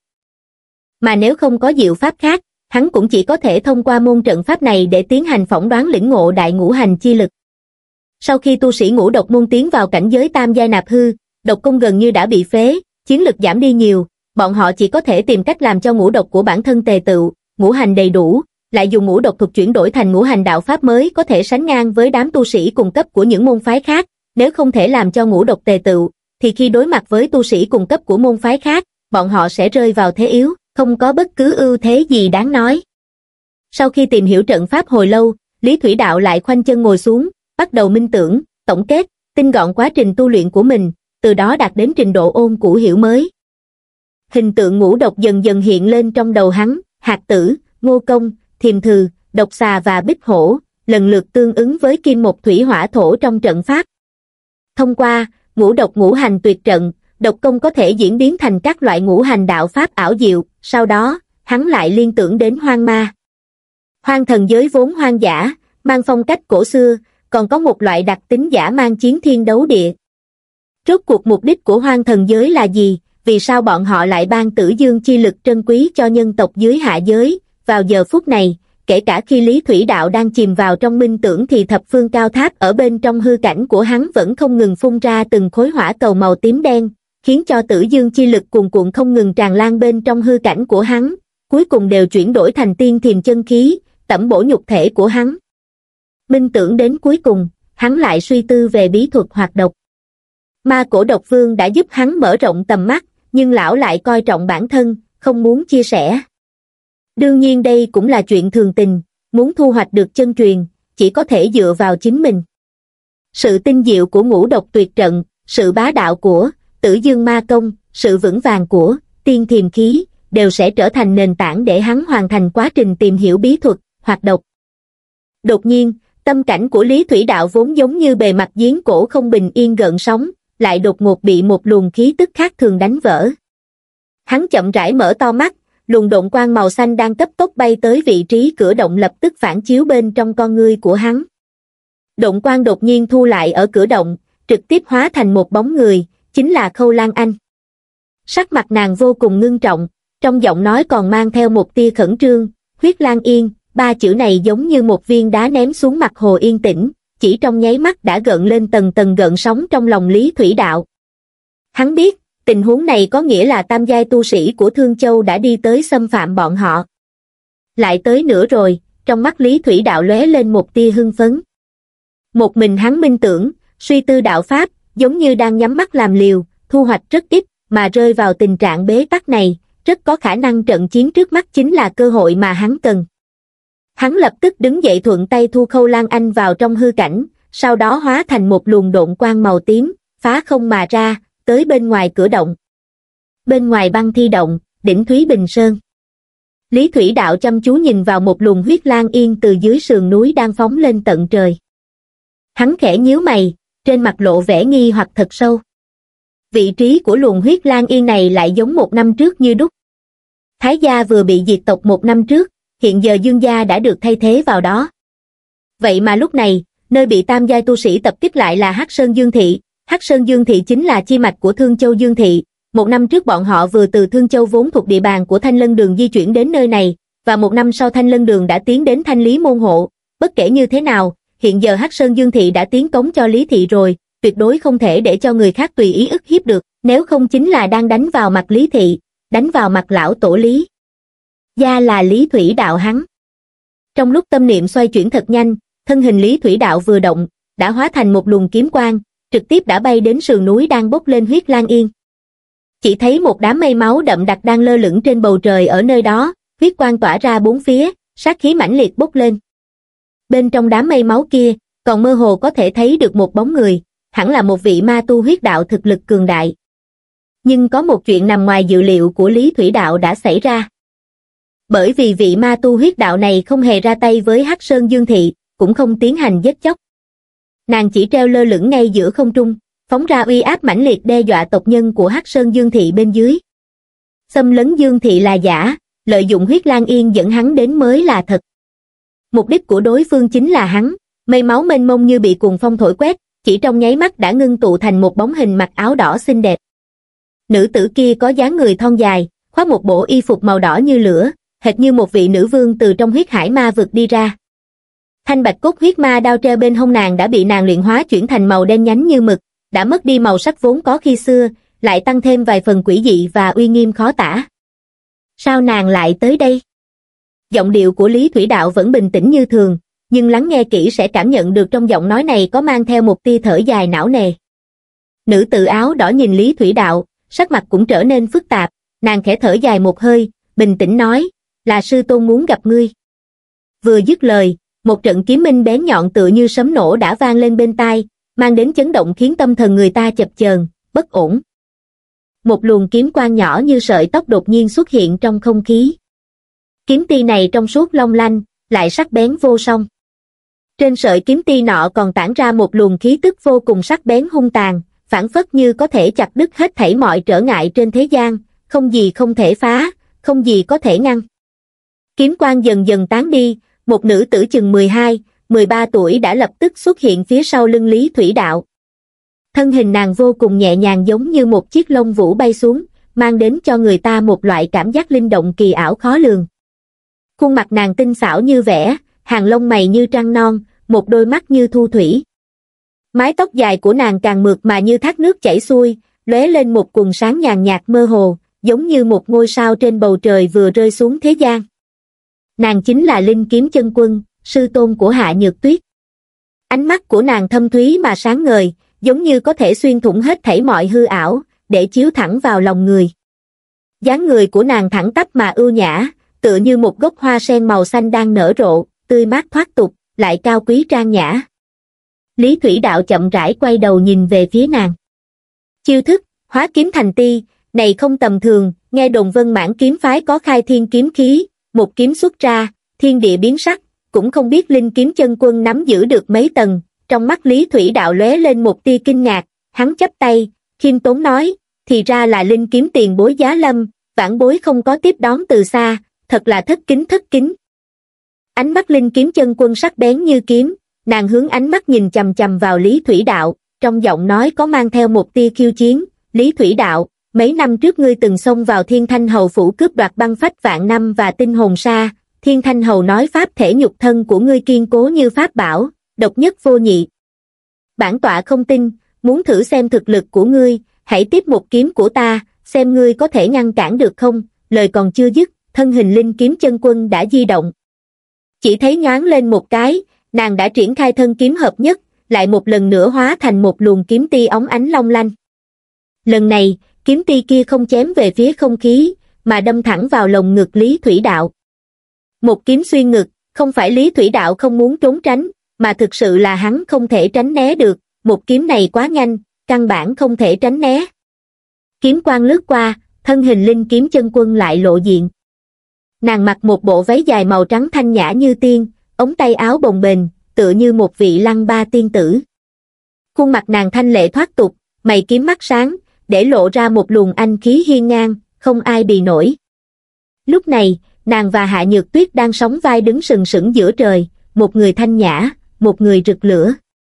Mà nếu không có diệu pháp khác, hắn cũng chỉ có thể thông qua môn trận pháp này để tiến hành phỏng đoán lĩnh ngộ đại ngũ hành chi lực. Sau khi tu sĩ ngũ độc môn tiến vào cảnh giới tam giai nạp hư, độc công gần như đã bị phế, chiến lực giảm đi nhiều, bọn họ chỉ có thể tìm cách làm cho ngũ độc của bản thân tề tựu, ngũ hành đầy đủ, lại dùng ngũ độc thuật chuyển đổi thành ngũ hành đạo pháp mới có thể sánh ngang với đám tu sĩ cùng cấp của những môn phái khác. Nếu không thể làm cho ngũ độc tề tựu, thì khi đối mặt với tu sĩ cùng cấp của môn phái khác, bọn họ sẽ rơi vào thế yếu, không có bất cứ ưu thế gì đáng nói. Sau khi tìm hiểu trận pháp hồi lâu, Lý Thủy Đạo lại khoanh chân ngồi xuống, bắt đầu minh tưởng, tổng kết, tinh gọn quá trình tu luyện của mình, từ đó đạt đến trình độ ôn cũ hiểu mới. Hình tượng ngũ độc dần dần hiện lên trong đầu hắn, hạt tử, ngô công, thiềm thừ, độc xà và bích hổ, lần lượt tương ứng với kim một thủy hỏa thổ trong trận pháp. Thông qua ngũ độc ngũ hành tuyệt trận, độc công có thể diễn biến thành các loại ngũ hành đạo pháp ảo diệu, sau đó, hắn lại liên tưởng đến hoang ma. Hoang thần giới vốn hoang dã, mang phong cách cổ xưa, còn có một loại đặc tính dã man chiến thiên đấu địa. Rốt cuộc mục đích của hoang thần giới là gì? Vì sao bọn họ lại ban tử dương chi lực trân quý cho nhân tộc dưới hạ giới, vào giờ phút này, kể cả khi Lý Thủy Đạo đang chìm vào trong minh tưởng thì thập phương cao tháp ở bên trong hư cảnh của hắn vẫn không ngừng phun ra từng khối hỏa cầu màu tím đen, khiến cho tử dương chi lực cuồn cuộn không ngừng tràn lan bên trong hư cảnh của hắn, cuối cùng đều chuyển đổi thành tiên thiềm chân khí, tẩm bổ nhục thể của hắn. Minh tưởng đến cuối cùng, hắn lại suy tư về bí thuật hoạt độc. Ma cổ độc vương đã giúp hắn mở rộng tầm mắt, nhưng lão lại coi trọng bản thân, không muốn chia sẻ. Đương nhiên đây cũng là chuyện thường tình, muốn thu hoạch được chân truyền, chỉ có thể dựa vào chính mình. Sự tinh diệu của ngũ độc tuyệt trận, sự bá đạo của tử dương ma công, sự vững vàng của tiên thiềm khí, đều sẽ trở thành nền tảng để hắn hoàn thành quá trình tìm hiểu bí thuật, hoạt độc. Đột nhiên, tâm cảnh của Lý Thủy Đạo vốn giống như bề mặt giếng cổ không bình yên gợn sóng, lại đột ngột bị một luồng khí tức khác thường đánh vỡ. Hắn chậm rãi mở to mắt, luồng độn quang màu xanh đang cấp tốc bay tới vị trí cửa động lập tức phản chiếu bên trong con ngươi của hắn. Độn quang đột nhiên thu lại ở cửa động, trực tiếp hóa thành một bóng người, chính là Khâu Lan Anh. Sắc mặt nàng vô cùng ngưng trọng, trong giọng nói còn mang theo một tia khẩn trương. Huyết Lan Yên, ba chữ này giống như một viên đá ném xuống mặt hồ yên tĩnh, chỉ trong nháy mắt đã gợn lên tầng tầng gợn sóng trong lòng Lý Thủy Đạo. Hắn biết, tình huống này có nghĩa là tam giai tu sĩ của Thương Châu đã đi tới xâm phạm bọn họ. Lại tới nữa rồi, trong mắt Lý Thủy Đạo lóe lên một tia hưng phấn. Một mình hắn minh tưởng, suy tư đạo pháp, giống như đang nhắm mắt làm liều, thu hoạch rất ít, mà rơi vào tình trạng bế tắc này, rất có khả năng trận chiến trước mắt chính là cơ hội mà hắn cần. Hắn lập tức đứng dậy thuận tay thu Khâu Lan Anh vào trong hư cảnh, sau đó hóa thành một luồng độn quang màu tím, phá không mà ra, tới bên ngoài cửa động. Bên ngoài băng thi động, đỉnh Thúy Bình Sơn. Lý Thủy Đạo chăm chú nhìn vào một luồng huyết lan yên từ dưới sườn núi đang phóng lên tận trời. Hắn khẽ nhíu mày, trên mặt lộ vẻ nghi hoặc thật sâu. Vị trí của luồng huyết lan yên này lại giống một năm trước như đúc. Thái gia vừa bị diệt tộc một năm trước, hiện giờ Dương gia đã được thay thế vào đó. Vậy mà lúc này, nơi bị tam giai tu sĩ tập kích lại là Hắc Sơn Dương Thị. Hắc Sơn Dương Thị chính là chi mạch của Thương Châu Dương Thị. Một năm trước bọn họ vừa từ Thương Châu vốn thuộc địa bàn của Thanh Lân Đường di chuyển đến nơi này, và một năm sau Thanh Lân Đường đã tiến đến Thanh Lý môn hộ. Bất kể như thế nào, hiện giờ Hắc Sơn Dương Thị đã tiến cống cho Lý Thị rồi, tuyệt đối không thể để cho người khác tùy ý ức hiếp được, nếu không chính là đang đánh vào mặt Lý Thị, đánh vào mặt lão tổ Lý gia là Lý Thủy Đạo hắn. Trong lúc tâm niệm xoay chuyển thật nhanh, thân hình Lý Thủy Đạo vừa động, đã hóa thành một luồng kiếm quang, trực tiếp đã bay đến sườn núi đang bốc lên huyết lan yên. Chỉ thấy một đám mây máu đậm đặc đang lơ lửng trên bầu trời ở nơi đó, huyết quang tỏa ra bốn phía, sát khí mãnh liệt bốc lên. Bên trong đám mây máu kia, còn mơ hồ có thể thấy được một bóng người, hẳn là một vị ma tu huyết đạo thực lực cường đại. Nhưng có một chuyện nằm ngoài dự liệu của Lý Thủy Đạo đã xảy ra. Bởi vì vị ma tu huyết đạo này không hề ra tay với Hắc Sơn Dương Thị, cũng không tiến hành giết chóc. Nàng chỉ treo lơ lửng ngay giữa không trung, phóng ra uy áp mãnh liệt đe dọa tộc nhân của Hắc Sơn Dương Thị bên dưới. Xâm lấn Dương Thị là giả, lợi dụng huyết lan yên dẫn hắn đến mới là thật. Mục đích của đối phương chính là hắn, mây máu mênh mông như bị cuồng phong thổi quét, chỉ trong nháy mắt đã ngưng tụ thành một bóng hình mặc áo đỏ xinh đẹp. Nữ tử kia có dáng người thon dài, khoác một bộ y phục màu đỏ như lửa, hệt như một vị nữ vương từ trong huyết hải ma vực đi ra. Thanh bạch cốt huyết ma đao treo bên hông nàng đã bị nàng luyện hóa chuyển thành màu đen nhánh như mực, đã mất đi màu sắc vốn có khi xưa, lại tăng thêm vài phần quỷ dị và uy nghiêm khó tả. Sao nàng lại tới đây? Giọng điệu của Lý Thủy Đạo vẫn bình tĩnh như thường, nhưng lắng nghe kỹ sẽ cảm nhận được trong giọng nói này có mang theo một tia thở dài não nề. Nữ tử áo đỏ nhìn Lý Thủy Đạo, sắc mặt cũng trở nên phức tạp, nàng khẽ thở dài một hơi, bình tĩnh nói, là sư tôn muốn gặp ngươi. Vừa dứt lời, một trận kiếm minh bén nhọn tựa như sấm nổ đã vang lên bên tai, mang đến chấn động khiến tâm thần người ta chập chờn, bất ổn. Một luồng kiếm quang nhỏ như sợi tóc đột nhiên xuất hiện trong không khí. Kiếm ti này trong suốt long lanh, lại sắc bén vô song. Trên sợi kiếm ti nọ còn tản ra một luồng khí tức vô cùng sắc bén hung tàn, phảng phất như có thể chặt đứt hết thảy mọi trở ngại trên thế gian, không gì không thể phá, không gì có thể ngăn. Kiếm quang dần dần tán đi, một nữ tử chừng mười hai, mười ba tuổi đã lập tức xuất hiện phía sau lưng Lý Thủy Đạo. Thân hình nàng vô cùng nhẹ nhàng giống như một chiếc lông vũ bay xuống, mang đến cho người ta một loại cảm giác linh động kỳ ảo khó lường. Khuôn mặt nàng tinh xảo như vẽ, hàng lông mày như trăng non, một đôi mắt như thu thủy. Mái tóc dài của nàng càng mượt mà như thác nước chảy xuôi, lóe lên một quầng sáng nhàn nhạt mơ hồ, giống như một ngôi sao trên bầu trời vừa rơi xuống thế gian. Nàng chính là Linh Kiếm Chân Quân, sư tôn của Hạ Nhược Tuyết. Ánh mắt của nàng thâm thúy mà sáng ngời, giống như có thể xuyên thủng hết thảy mọi hư ảo, để chiếu thẳng vào lòng người. Dáng người của nàng thẳng tắp mà ưu nhã, tựa như một gốc hoa sen màu xanh đang nở rộ, tươi mát thoát tục, lại cao quý trang nhã. Lý Thủy Đạo chậm rãi quay đầu nhìn về phía nàng. Chiêu thức, hóa kiếm thành ti, này không tầm thường, nghe đồn Vân Mãn kiếm phái có khai thiên kiếm khí, một kiếm xuất ra, thiên địa biến sắc, cũng không biết Linh Kiếm Chân Quân nắm giữ được mấy tầng. Trong mắt Lý Thủy Đạo lóe lên một tia kinh ngạc, hắn chắp tay, khiêm tốn nói, thì ra là Linh Kiếm tiền bối giá lâm, vãn bối không có tiếp đón từ xa, thật là thất kính thất kính. Ánh mắt Linh Kiếm Chân Quân sắc bén như kiếm, nàng hướng ánh mắt nhìn chằm chằm vào Lý Thủy Đạo, trong giọng nói có mang theo một tia khiêu chiến. Lý Thủy Đạo, mấy năm trước ngươi từng xông vào Thiên Thanh Hầu phủ cướp đoạt băng phách vạn năm và tinh hồn sa, Thiên Thanh Hầu nói pháp thể nhục thân của ngươi kiên cố như pháp bảo, độc nhất vô nhị. Bản tọa không tin, muốn thử xem thực lực của ngươi, hãy tiếp một kiếm của ta, xem ngươi có thể ngăn cản được không. Lời còn chưa dứt, thân hình Linh Kiếm Chân Quân đã di động. Chỉ thấy nhoáng lên một cái, nàng đã triển khai thân kiếm hợp nhất, lại một lần nữa hóa thành một luồng kiếm ti óng ánh long lanh. Lần này, kiếm ti kia không chém về phía không khí, mà đâm thẳng vào lồng ngực Lý Thủy Đạo. Một kiếm xuyên ngực, không phải Lý Thủy Đạo không muốn trốn tránh, mà thực sự là hắn không thể tránh né được, một kiếm này quá nhanh, căn bản không thể tránh né. Kiếm quang lướt qua, thân hình Linh Kiếm Chân Quân lại lộ diện. Nàng mặc một bộ váy dài màu trắng thanh nhã như tiên, ống tay áo bồng bềnh, tựa như một vị lăng ba tiên tử. Khuôn mặt nàng thanh lệ thoát tục, mày kiếm mắt sáng, để lộ ra một luồng anh khí hiên ngang, không ai bì nổi. Lúc này, nàng và Hạ Nhược Tuyết đang sóng vai đứng sừng sững giữa trời, một người thanh nhã, một người rực lửa.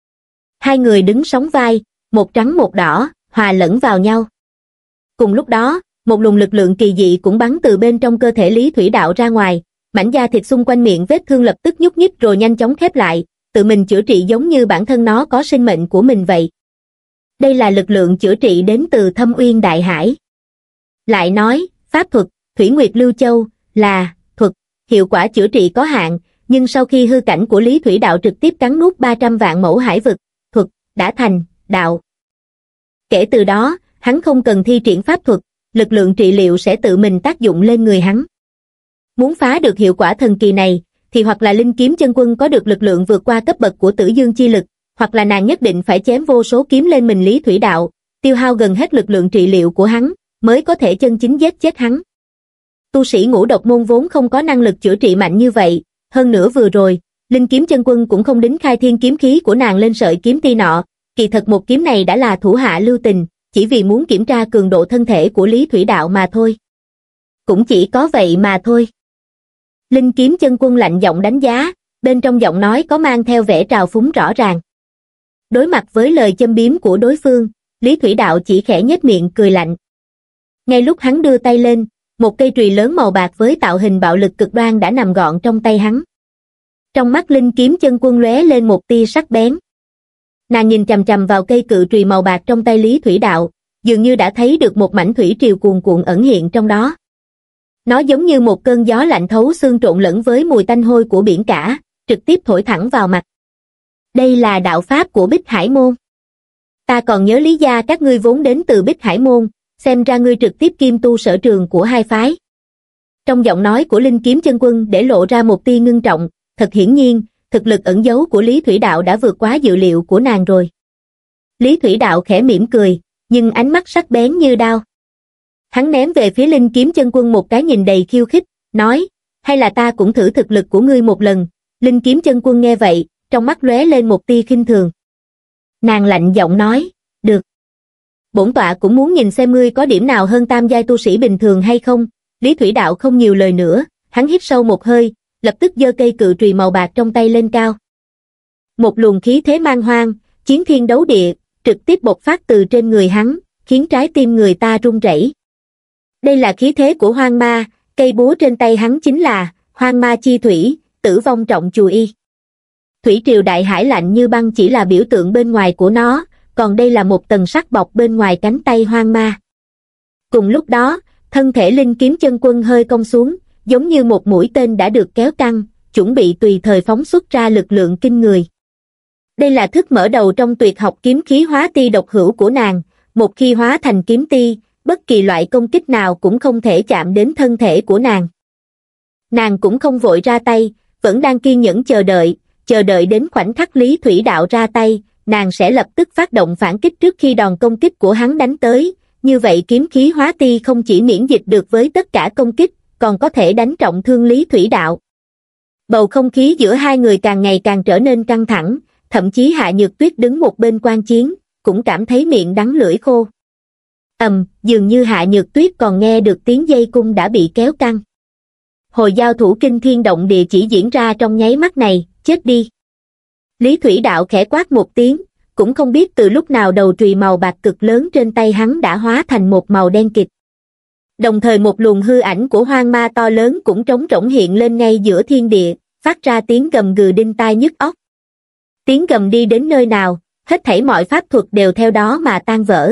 Hai người đứng sóng vai, một trắng một đỏ, hòa lẫn vào nhau. Cùng lúc đó, một luồng lực lượng kỳ dị cũng bắn từ bên trong cơ thể Lý Thủy Đạo ra ngoài, mảnh da thịt xung quanh miệng vết thương lập tức nhúc nhích rồi nhanh chóng khép lại, tự mình chữa trị giống như bản thân nó có sinh mệnh của mình vậy. Đây là lực lượng chữa trị đến từ Thâm Uyên Đại Hải. Lại nói, pháp thuật, Thủy Nguyệt Lưu Châu, là thuật, hiệu quả chữa trị có hạn, nhưng sau khi hư cảnh của Lý Thủy Đạo trực tiếp cắn nuốt ba trăm vạn mẫu hải vực, thuật, đã thành, đạo. Kể từ đó, hắn không cần thi triển pháp thuật, lực lượng trị liệu sẽ tự mình tác dụng lên người hắn. Muốn phá được hiệu quả thần kỳ này, thì hoặc là Linh Kiếm Chân Quân có được lực lượng vượt qua cấp bậc của Tử Dương chi lực, hoặc là nàng nhất định phải chém vô số kiếm lên mình Lý Thủy Đạo, tiêu hao gần hết lực lượng trị liệu của hắn, mới có thể chân chính giết chết hắn. Tu sĩ ngũ độc môn vốn không có năng lực chữa trị mạnh như vậy, hơn nữa vừa rồi, Linh Kiếm Chân Quân cũng không đính khai thiên kiếm khí của nàng lên sợi kiếm ti nọ, kỳ thật một kiếm này đã là thủ hạ lưu tình, chỉ vì muốn kiểm tra cường độ thân thể của Lý Thủy Đạo mà thôi. Cũng chỉ có vậy mà thôi. Linh Kiếm Chân Quân lạnh giọng đánh giá, bên trong giọng nói có mang theo vẻ trào phúng rõ ràng. Đối mặt với lời châm biếm của đối phương, Lý Thủy Đạo chỉ khẽ nhếch miệng cười lạnh. Ngay lúc hắn đưa tay lên, một cây chùy lớn màu bạc với tạo hình bạo lực cực đoan đã nằm gọn trong tay hắn. Trong mắt Linh Kiếm Chân Quân lóe lên một tia sắc bén. Nàng nhìn chằm chằm vào cây cự chùy màu bạc trong tay Lý Thủy Đạo, dường như đã thấy được một mảnh thủy triều cuồn cuộn ẩn hiện trong đó. Nó giống như một cơn gió lạnh thấu xương trộn lẫn với mùi tanh hôi của biển cả, trực tiếp thổi thẳng vào mặt. Đây là đạo pháp của Bích Hải Môn. Ta còn nhớ Lý gia các ngươi vốn đến từ Bích Hải Môn, xem ra ngươi trực tiếp kiêm tu sở trường của hai phái. Trong giọng nói của Linh Kiếm Chân Quân để lộ ra một tia ngưng trọng, thật hiển nhiên, thực lực ẩn giấu của Lý Thủy Đạo đã vượt quá dự liệu của nàng rồi. Lý Thủy Đạo khẽ mỉm cười, nhưng ánh mắt sắc bén như đao. Hắn ném về phía Linh Kiếm Chân Quân một cái nhìn đầy khiêu khích, nói, hay là ta cũng thử thực lực của ngươi một lần. Linh Kiếm Chân Quân nghe vậy, trong mắt lóe lên một tia khinh thường. Nàng lạnh giọng nói, được. Bổn tọa cũng muốn nhìn xem ngươi có điểm nào hơn tam giai tu sĩ bình thường hay không. Lý Thủy Đạo không nhiều lời nữa, hắn hít sâu một hơi, lập tức giơ cây cự chùy màu bạc trong tay lên cao. Một luồng khí thế man hoang, chiến thiên đấu địa, trực tiếp bộc phát từ trên người hắn, khiến trái tim người ta run rẩy. Đây là khí thế của hoang ma, cây búa trên tay hắn chính là Hoang ma chi thủy, tử vong trọng chù y. Thủy triều đại hải lạnh như băng chỉ là biểu tượng bên ngoài của nó, còn đây là một tầng sắt bọc bên ngoài cánh tay hoang ma. Cùng lúc đó, thân thể Linh Kiếm Chân Quân hơi cong xuống, giống như một mũi tên đã được kéo căng, chuẩn bị tùy thời phóng xuất ra lực lượng kinh người. Đây là thức mở đầu trong tuyệt học kiếm khí hóa ti độc hữu của nàng, một khi hóa thành kiếm ti, bất kỳ loại công kích nào cũng không thể chạm đến thân thể của nàng. Nàng cũng không vội ra tay, vẫn đang kiên nhẫn chờ đợi, chờ đợi đến khoảnh khắc Lý Thủy Đạo ra tay, nàng sẽ lập tức phát động phản kích trước khi đòn công kích của hắn đánh tới, như vậy kiếm khí hóa ti không chỉ miễn dịch được với tất cả công kích, còn có thể đánh trọng thương Lý Thủy Đạo. Bầu không khí giữa hai người càng ngày càng trở nên căng thẳng, thậm chí Hạ Nhược Tuyết đứng một bên quan chiến, cũng cảm thấy miệng đắng lưỡi khô. Ầm, dường như Hạ Nhược Tuyết còn nghe được tiếng dây cung đã bị kéo căng. Hồi giao thủ kinh thiên động địa chỉ diễn ra trong nháy mắt này, chết đi. Lý Thủy Đạo khẽ quát một tiếng, cũng không biết từ lúc nào đầu chùy màu bạc cực lớn trên tay hắn đã hóa thành một màu đen kịt. Đồng thời một luồng hư ảnh của hoang ma to lớn cũng trống rỗng hiện lên ngay giữa thiên địa, phát ra tiếng gầm gừ đinh tai nhức óc. Tiếng gầm đi đến nơi nào, hết thảy mọi pháp thuật đều theo đó mà tan vỡ.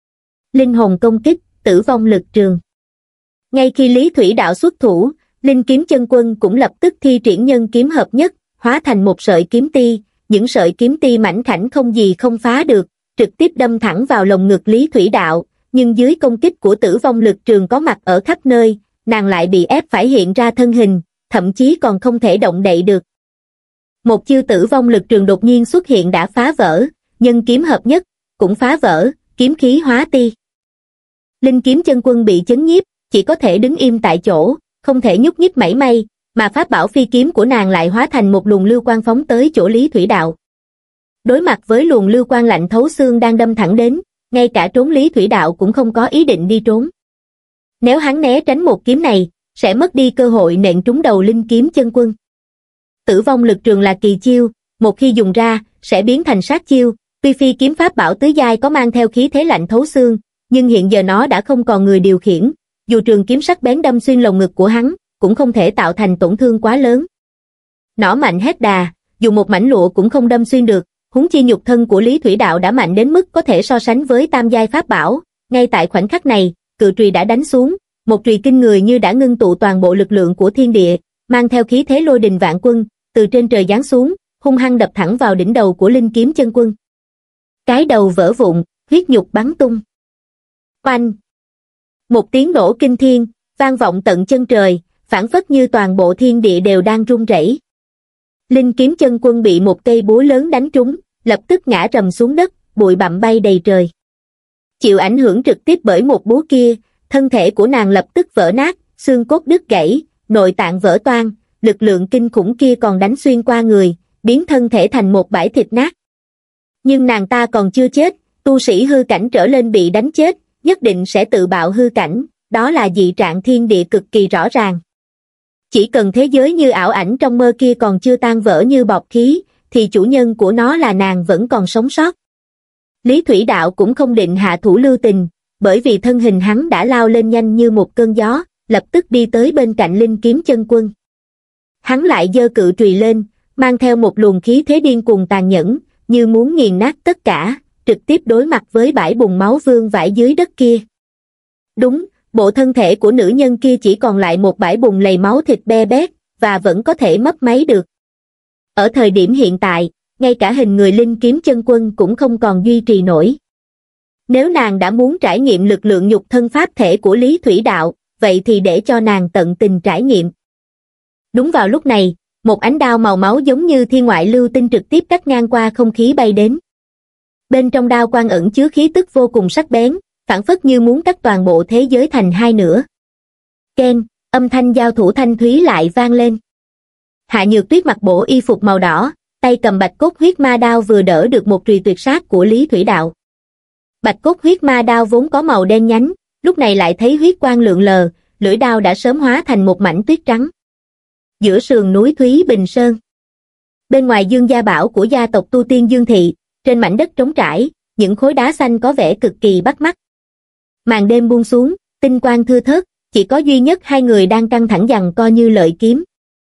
Linh hồn công kích, tử vong lực trường. Ngay khi Lý Thủy Đạo xuất thủ, Linh Kiếm Chân Quân cũng lập tức thi triển nhân kiếm hợp nhất, hóa thành một sợi kiếm ti, những sợi kiếm ti mảnh khảnh không gì không phá được, trực tiếp đâm thẳng vào lồng ngực Lý Thủy Đạo, nhưng dưới công kích của tử vong lực trường có mặt ở khắp nơi, nàng lại bị ép phải hiện ra thân hình, thậm chí còn không thể động đậy được. Một chiêu tử vong lực trường đột nhiên xuất hiện đã phá vỡ, nhân kiếm hợp nhất, cũng phá vỡ, kiếm khí hóa ti. Linh Kiếm Chân Quân bị chấn nhiếp, chỉ có thể đứng im tại chỗ, không thể nhúc nhích mảy may, mà pháp bảo phi kiếm của nàng lại hóa thành một luồng lưu quang phóng tới chỗ Lý Thủy Đạo. Đối mặt với luồng lưu quang lạnh thấu xương đang đâm thẳng đến, ngay cả trốn Lý Thủy Đạo cũng không có ý định đi trốn. Nếu hắn né tránh một kiếm này, sẽ mất đi cơ hội nện trúng đầu Linh Kiếm Chân Quân. Tử vong lực trường là kỳ chiêu, một khi dùng ra, sẽ biến thành sát chiêu, tuy phi kiếm pháp bảo tứ giai có mang theo khí thế lạnh thấu xương, nhưng hiện giờ nó đã không còn người điều khiển, dù trường kiếm sắc bén đâm xuyên lồng ngực của hắn, cũng không thể tạo thành tổn thương quá lớn. Nỏ mạnh hết đà, dù một mảnh lụa cũng không đâm xuyên được, huống chi nhục thân của Lý Thủy Đạo đã mạnh đến mức có thể so sánh với tam giai pháp bảo. Ngay tại khoảnh khắc này, cự chùy đã đánh xuống, một chùy kinh người như đã ngưng tụ toàn bộ lực lượng của thiên địa, mang theo khí thế lôi đình vạn quân, từ trên trời giáng xuống, hung hăng đập thẳng vào đỉnh đầu của Linh Kiếm Chân Quân. Cái đầu vỡ vụn, huyết nhục bắn tung. Oanh! Một tiếng nổ kinh thiên, vang vọng tận chân trời, phảng phất như toàn bộ thiên địa đều đang rung rẩy. Linh Kiếm Chân Quân bị một cây búa lớn đánh trúng, lập tức ngã rầm xuống đất, bụi bặm bay đầy trời. Chịu ảnh hưởng trực tiếp bởi một búa kia, thân thể của nàng lập tức vỡ nát, xương cốt đứt gãy, nội tạng vỡ toang, lực lượng kinh khủng kia còn đánh xuyên qua người, biến thân thể thành một bãi thịt nát. Nhưng nàng ta còn chưa chết, tu sĩ hư cảnh trở lên bị đánh chết, nhất định sẽ tự bạo hư cảnh, đó là dị trạng thiên địa cực kỳ rõ ràng. Chỉ cần thế giới như ảo ảnh trong mơ kia còn chưa tan vỡ như bọt khí, thì chủ nhân của nó là nàng vẫn còn sống sót. Lý Thủy Đạo cũng không định hạ thủ lưu tình, bởi vì thân hình hắn đã lao lên nhanh như một cơn gió, lập tức đi tới bên cạnh Linh Kiếm Chân Quân. Hắn lại giơ cự chùy lên, mang theo một luồng khí thế điên cuồng tàn nhẫn, như muốn nghiền nát tất cả, trực tiếp đối mặt với bãi bùn máu vương vãi dưới đất kia. Đúng, bộ thân thể của nữ nhân kia chỉ còn lại một bãi bùn lầy máu thịt be bét, và vẫn có thể mấp máy được. Ở thời điểm hiện tại, ngay cả hình người Linh Kiếm Chân Quân cũng không còn duy trì nổi. Nếu nàng đã muốn trải nghiệm lực lượng nhục thân pháp thể của Lý Thủy Đạo, vậy thì để cho nàng tận tình trải nghiệm. Đúng vào lúc này, một ánh đao màu máu giống như thiên ngoại lưu tinh trực tiếp cắt ngang qua không khí bay đến. Bên trong đao quang ẩn chứa khí tức vô cùng sắc bén, phảng phất như muốn cắt toàn bộ thế giới thành hai nửa. Keng, âm thanh giao thủ thanh thúy lại vang lên. Hạ Nhược Tuyết mặc bộ y phục màu đỏ, tay cầm bạch cốt huyết ma đao vừa đỡ được một chùy tuyệt sát của Lý Thủy Đạo. Bạch cốt huyết ma đao vốn có màu đen nhánh, lúc này lại thấy huyết quang lượn lờ, lưỡi đao đã sớm hóa thành một mảnh tuyết trắng. Giữa sườn núi Thúy Bình Sơn, bên ngoài Dương Gia Bảo của gia tộc tu tiên Dương Thị, trên mảnh đất trống trải, những khối đá xanh có vẻ cực kỳ bắt mắt. Màn đêm buông xuống, tinh quang thưa thớt, chỉ có duy nhất hai người đang căng thẳng giằng co như lợi kiếm.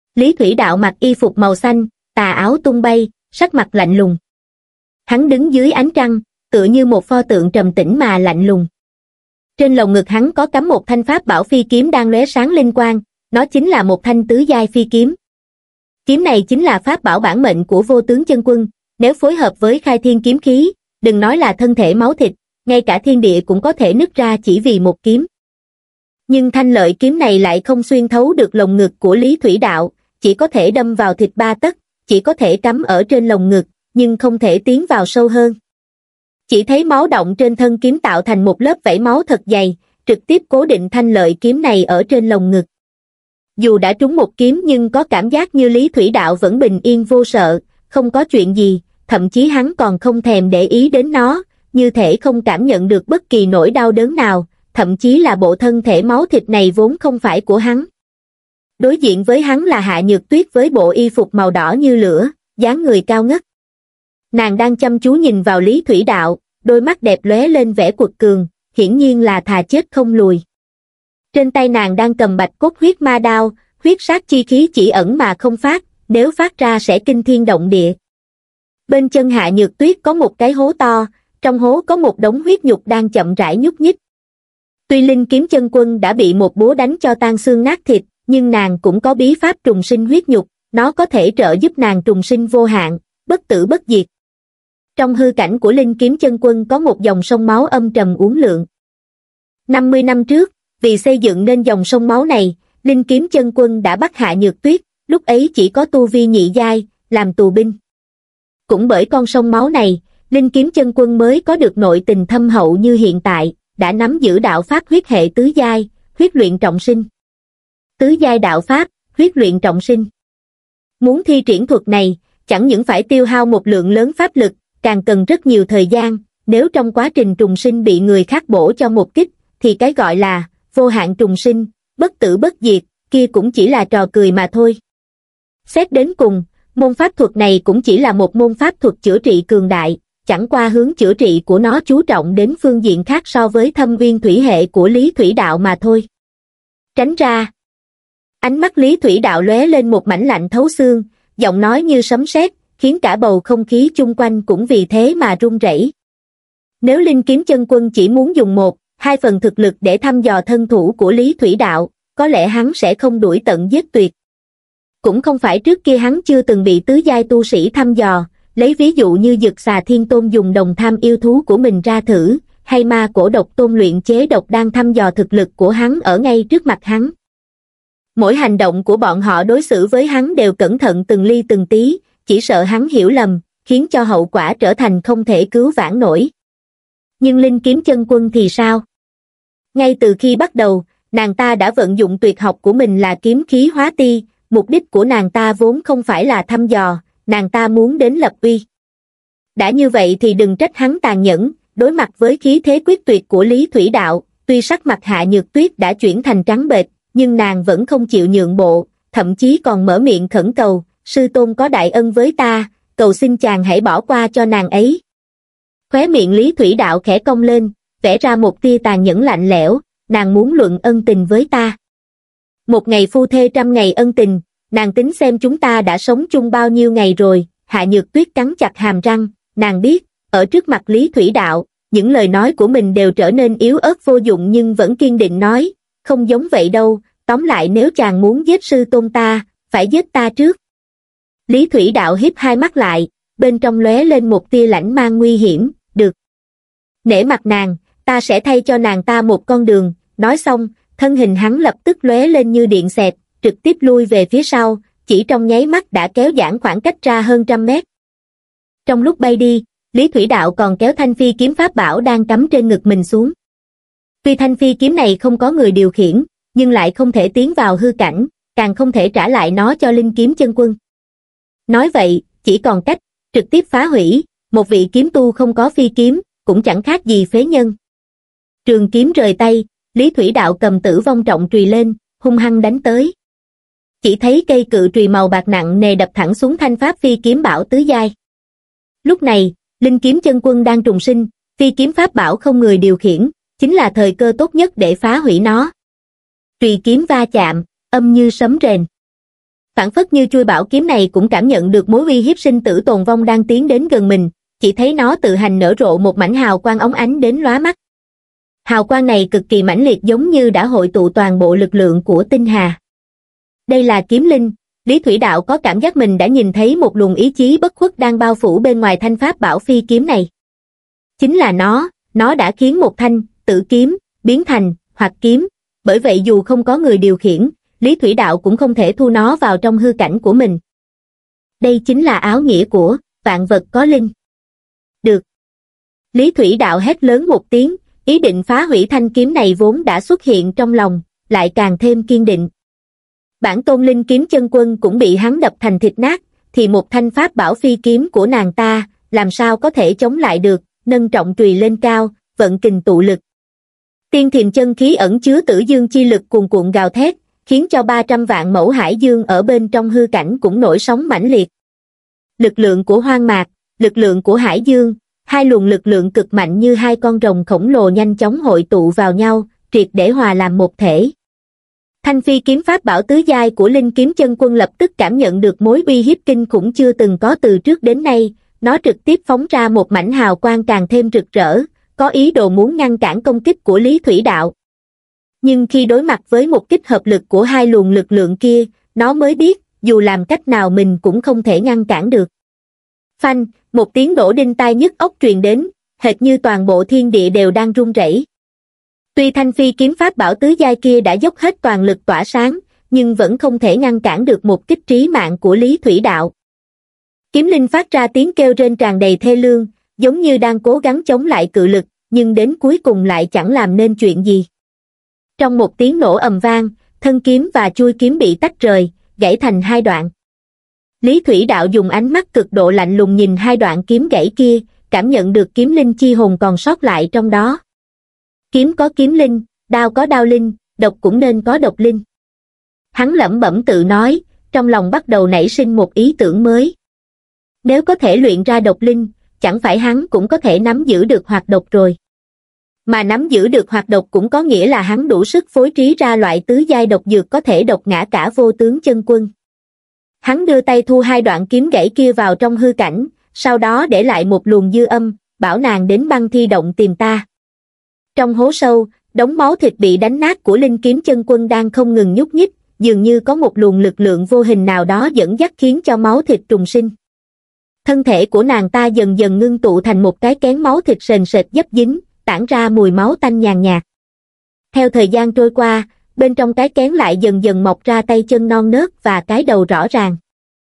Lý Thủy Đạo mặc y phục màu xanh, tà áo tung bay, sắc mặt lạnh lùng. Hắn đứng dưới ánh trăng, tựa như một pho tượng trầm tĩnh mà lạnh lùng. Trên lồng ngực hắn có cắm một thanh pháp bảo phi kiếm đang lóe sáng linh quang, nó chính là một thanh tứ giai phi kiếm. Kiếm này chính là pháp bảo bản mệnh của Vô Tướng Chân Quân, nếu phối hợp với khai thiên kiếm khí, đừng nói là thân thể máu thịt, ngay cả thiên địa cũng có thể nứt ra chỉ vì một kiếm. Nhưng thanh lợi kiếm này lại không xuyên thấu được lồng ngực của Lý Thủy Đạo, chỉ có thể đâm vào thịt ba tấc, chỉ có thể cắm ở trên lồng ngực, nhưng không thể tiến vào sâu hơn. Chỉ thấy máu động trên thân kiếm tạo thành một lớp vảy máu thật dày, trực tiếp cố định thanh lợi kiếm này ở trên lồng ngực. Dù đã trúng một kiếm nhưng có cảm giác như Lý Thủy Đạo vẫn bình yên vô sợ, không có chuyện gì, thậm chí hắn còn không thèm để ý đến nó, như thể không cảm nhận được bất kỳ nỗi đau đớn nào, thậm chí là bộ thân thể máu thịt này vốn không phải của hắn. Đối diện với hắn là Hạ Nhược Tuyết với bộ y phục màu đỏ như lửa, dáng người cao ngất. Nàng đang chăm chú nhìn vào Lý Thủy Đạo, đôi mắt đẹp lóe lên vẻ quật cường, hiển nhiên là thà chết không lùi. Trên tay nàng đang cầm bạch cốt huyết ma đao, huyết sát chi khí chỉ ẩn mà không phát, nếu phát ra sẽ kinh thiên động địa. Bên chân Hạ Nhược Tuyết có một cái hố to, trong hố có một đống huyết nhục đang chậm rãi nhúc nhích. Tuy Linh Kiếm Chân Quân đã bị một búa đánh cho tan xương nát thịt, nhưng nàng cũng có bí pháp trùng sinh huyết nhục, nó có thể trợ giúp nàng trùng sinh vô hạn, bất tử bất diệt. Trong hư cảnh của Linh Kiếm Chân Quân có một dòng sông máu âm trầm uốn lượn. năm mươi năm trước, vì xây dựng nên dòng sông máu này, Linh Kiếm Chân Quân đã bắt Hạ Nhược Tuyết, lúc ấy chỉ có tu vi nhị giai, làm tù binh. Cũng bởi con sông máu này, Linh Kiếm Chân Quân mới có được nội tình thâm hậu như hiện tại, đã nắm giữ đạo pháp huyết hệ tứ giai, huyết luyện trọng sinh. Tứ giai đạo pháp, huyết luyện trọng sinh. Muốn thi triển thuật này, chẳng những phải tiêu hao một lượng lớn pháp lực, càng cần rất nhiều thời gian, nếu trong quá trình trùng sinh bị người khác bổ cho một kích, thì cái gọi là vô hạn trùng sinh, bất tử bất diệt, kia cũng chỉ là trò cười mà thôi. Xét đến cùng, môn pháp thuật này cũng chỉ là một môn pháp thuật chữa trị cường đại, chẳng qua hướng chữa trị của nó chú trọng đến phương diện khác so với thâm uyên thủy hệ của Lý Thủy Đạo mà thôi. Tránh ra. Ánh mắt Lý Thủy Đạo lóe lên một mảnh lạnh thấu xương, giọng nói như sấm sét, khiến cả bầu không khí chung quanh cũng vì thế mà rung rẩy. Nếu Linh Kiếm Chân Quân chỉ muốn dùng một, hai phần thực lực để thăm dò thân thủ của Lý Thủy Đạo, có lẽ hắn sẽ không đuổi tận giết tuyệt. Cũng không phải trước kia hắn chưa từng bị tứ giai tu sĩ thăm dò, lấy ví dụ như Dực Xà Thiên Tôn dùng đồng tham yêu thú của mình ra thử, hay Ma Cổ Độc Tôn luyện chế độc đang thăm dò thực lực của hắn ở ngay trước mặt hắn. Mỗi hành động của bọn họ đối xử với hắn đều cẩn thận từng ly từng tí, chỉ sợ hắn hiểu lầm, khiến cho hậu quả trở thành không thể cứu vãn nổi. Nhưng Linh Kiếm Chân Quân thì sao? Ngay từ khi bắt đầu, nàng ta đã vận dụng tuyệt học của mình là kiếm khí hóa ti, mục đích của nàng ta vốn không phải là thăm dò, nàng ta muốn đến lập uy. Đã như vậy thì đừng trách hắn tàn nhẫn, đối mặt với khí thế quyết tuyệt của Lý Thủy Đạo, tuy sắc mặt Hạ Nhược Tuyết đã chuyển thành trắng bệch, nhưng nàng vẫn không chịu nhượng bộ, thậm chí còn mở miệng khẩn cầu, sư tôn có đại ân với ta, cầu xin chàng hãy bỏ qua cho nàng ấy. Khóe miệng Lý Thủy Đạo khẽ cong lên, vẽ ra một tia tàn nhẫn lạnh lẽo, nàng muốn luận ân tình với ta. Một ngày phu thê trăm ngày ân tình, nàng tính xem chúng ta đã sống chung bao nhiêu ngày rồi. Hạ Nhược Tuyết cắn chặt hàm răng, nàng biết, ở trước mặt Lý Thủy Đạo, những lời nói của mình đều trở nên yếu ớt vô dụng nhưng vẫn kiên định nói, không giống vậy đâu, tóm lại nếu chàng muốn giết sư tôn ta, phải giết ta trước. Lý Thủy Đạo híp hai mắt lại, bên trong lóe lên một tia lãnh mang nguy hiểm, được. Nể mặt nàng, ta sẽ thay cho nàng ta một con đường, nói xong, thân hình hắn lập tức lóe lên như điện xẹt, trực tiếp lui về phía sau, chỉ trong nháy mắt đã kéo giãn khoảng cách ra hơn trăm mét. Trong lúc bay đi, Lý Thủy Đạo còn kéo thanh phi kiếm pháp bảo đang cắm trên ngực mình xuống. Tuy thanh phi kiếm này không có người điều khiển, nhưng lại không thể tiến vào hư cảnh, càng không thể trả lại nó cho Linh Kiếm Chân Quân. Nói vậy, chỉ còn cách, trực tiếp phá hủy, một vị kiếm tu không có phi kiếm, cũng chẳng khác gì phế nhân. Trường kiếm rời tay, Lý Thủy Đạo cầm Tử Vong Trọng Trùy lên, hung hăng đánh tới. Chỉ thấy cây cự trùy màu bạc nặng nề đập thẳng xuống thanh pháp phi kiếm bảo tứ giai. Lúc này, Linh Kiếm Chân Quân đang trùng sinh, phi kiếm pháp bảo không người điều khiển, chính là thời cơ tốt nhất để phá hủy nó. Trùy kiếm va chạm, âm như sấm rền. Phảng phất như chui bảo kiếm này cũng cảm nhận được mối uy hiếp sinh tử tồn vong đang tiến đến gần mình, chỉ thấy nó tự hành nở rộ một mảnh hào quang óng ánh đến lóa mắt. Hào quang này cực kỳ mãnh liệt, giống như đã hội tụ toàn bộ lực lượng của tinh hà. Đây là kiếm linh. Lý Thủy Đạo có cảm giác mình đã nhìn thấy một luồng ý chí bất khuất đang bao phủ bên ngoài thanh pháp bảo phi kiếm này. Chính là nó, nó đã khiến một thanh tử kiếm biến thành hoạt kiếm, bởi vậy dù không có người điều khiển, Lý Thủy Đạo cũng không thể thu nó vào trong hư cảnh của mình. Đây chính là áo nghĩa của vạn vật có linh. Được. Lý Thủy Đạo hét lớn một tiếng, ý định phá hủy thanh kiếm này vốn đã xuất hiện trong lòng, lại càng thêm kiên định. Bản tôn linh kiếm chân quân cũng bị hắn đập thành thịt nát, thì một thanh pháp bảo phi kiếm của nàng ta, làm sao có thể chống lại được, nâng trọng chùy lên cao, vận kình tụ lực. Tiên thiềm chân khí ẩn chứa tử dương chi lực cuồn cuộn gào thét, khiến cho ba trăm vạn mẫu hải dương ở bên trong hư cảnh cũng nổi sóng mãnh liệt. Lực lượng của hoang mạc, lực lượng của hải dương, hai luồng lực lượng cực mạnh như hai con rồng khổng lồ nhanh chóng hội tụ vào nhau, triệt để hòa làm một thể. Thanh phi kiếm pháp bảo tứ giai của linh kiếm chân quân lập tức cảm nhận được mối uy hiếp kinh khủng chưa từng có từ trước đến nay, nó trực tiếp phóng ra một mảnh hào quang càng thêm rực rỡ, có ý đồ muốn ngăn cản công kích của Lý Thủy Đạo. Nhưng khi đối mặt với một kích hợp lực của hai luồng lực lượng kia, nó mới biết, dù làm cách nào mình cũng không thể ngăn cản được. Phanh, một tiếng nổ đinh tai nhức óc truyền đến, hệt như toàn bộ thiên địa đều đang rung rẩy. Tuy thanh phi kiếm pháp bảo tứ giai kia đã dốc hết toàn lực tỏa sáng, nhưng vẫn không thể ngăn cản được một kích trí mạng của Lý Thủy Đạo. Kiếm linh phát ra tiếng kêu rên tràn đầy thê lương, giống như đang cố gắng chống lại cự lực, nhưng đến cuối cùng lại chẳng làm nên chuyện gì. Trong một tiếng nổ ầm vang, thân kiếm và chuôi kiếm bị tách rời, gãy thành hai đoạn. Lý Thủy Đạo dùng ánh mắt cực độ lạnh lùng nhìn hai đoạn kiếm gãy kia, cảm nhận được kiếm linh chi hồn còn sót lại trong đó. Kiếm có kiếm linh, đao có đao linh, độc cũng nên có độc linh. Hắn lẩm bẩm tự nói, trong lòng bắt đầu nảy sinh một ý tưởng mới. Nếu có thể luyện ra độc linh, chẳng phải hắn cũng có thể nắm giữ được hoạt độc rồi. Mà nắm giữ được hoạt độc cũng có nghĩa là hắn đủ sức phối trí ra loại tứ giai độc dược có thể độc ngã cả vô tướng chân quân. Hắn đưa tay thu hai đoạn kiếm gãy kia vào trong hư cảnh, sau đó để lại một luồng dư âm, bảo nàng đến băng thi động tìm ta. Trong hố sâu, đống máu thịt bị đánh nát của linh kiếm chân quân đang không ngừng nhúc nhích, dường như có một luồng lực lượng vô hình nào đó dẫn dắt khiến cho máu thịt trùng sinh. Thân thể của nàng ta dần dần ngưng tụ thành một cái kén máu thịt sền sệt dấp dính, tản ra mùi máu tanh nhàn nhạt. Theo thời gian trôi qua, bên trong cái kén lại dần dần mọc ra tay chân non nớt và cái đầu rõ ràng.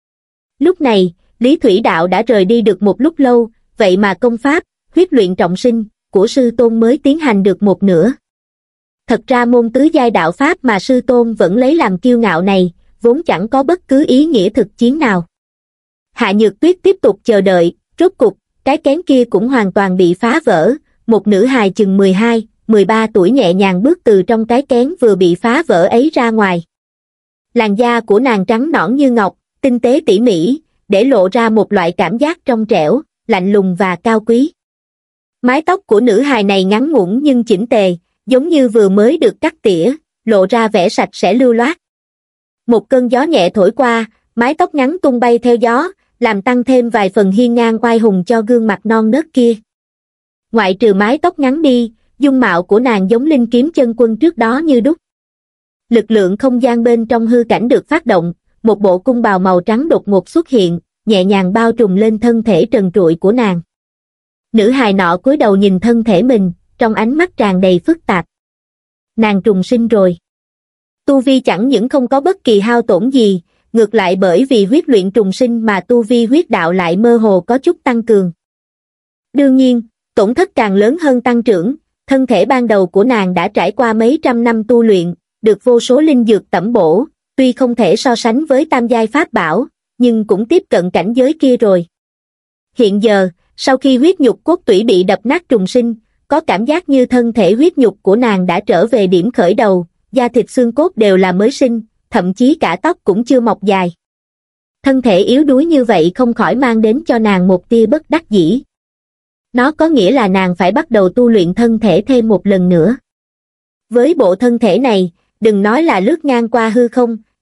Lúc này, Lý Thủy Đạo đã rời đi được một lúc lâu, vậy mà công pháp, huyết luyện trọng sinh, của sư tôn mới tiến hành được một nửa. Thật ra môn tứ giai đạo pháp mà sư tôn vẫn lấy làm kiêu ngạo này, vốn chẳng có bất cứ ý nghĩa thực chiến nào. Hạ Nhược Tuyết tiếp tục chờ đợi, rốt cục, cái kén kia cũng hoàn toàn bị phá vỡ, một nữ hài chừng mười hai, mười ba tuổi nhẹ nhàng bước từ trong cái kén vừa bị phá vỡ ấy ra ngoài. Làn da của nàng trắng nõn như ngọc, tinh tế tỉ mỉ, để lộ ra một loại cảm giác trong trẻo, lạnh lùng và cao quý. Mái tóc của nữ hài này ngắn ngủn nhưng chỉnh tề, giống như vừa mới được cắt tỉa, lộ ra vẻ sạch sẽ lưu loát. Một cơn gió nhẹ thổi qua, mái tóc ngắn tung bay theo gió, làm tăng thêm vài phần hiên ngang oai hùng cho gương mặt non nớt kia. Ngoại trừ mái tóc ngắn đi, dung mạo của nàng giống linh kiếm chân quân trước đó như đúc. Lực lượng không gian bên trong hư cảnh được phát động, một bộ cung bào màu trắng đột ngột xuất hiện, nhẹ nhàng bao trùm lên thân thể trần trụi của nàng. Nữ hài nọ cúi đầu nhìn thân thể mình, trong ánh mắt tràn đầy phức tạp. Nàng trùng sinh rồi. Tu vi chẳng những không có bất kỳ hao tổn gì, ngược lại bởi vì huyết luyện trùng sinh mà tu vi huyết đạo lại mơ hồ có chút tăng cường. Đương nhiên, tổn thất càng lớn hơn tăng trưởng, thân thể ban đầu của nàng đã trải qua mấy trăm năm tu luyện, được vô số linh dược tẩm bổ, tuy không thể so sánh với tam giai pháp bảo, nhưng cũng tiếp cận cảnh giới kia rồi. Hiện giờ, sau khi huyết nhục cốt tủy bị đập nát trùng sinh, có cảm giác như thân thể huyết nhục của nàng đã trở về điểm khởi đầu, da thịt xương cốt đều là mới sinh, thậm chí cả tóc cũng chưa mọc dài. Thân thể yếu đuối như vậy không khỏi mang đến cho nàng một tia bất đắc dĩ. Nó có nghĩa là nàng phải bắt đầu tu luyện thân thể thêm một lần nữa. Với bộ thân thể này, đừng nói là lướt ngang qua hư không,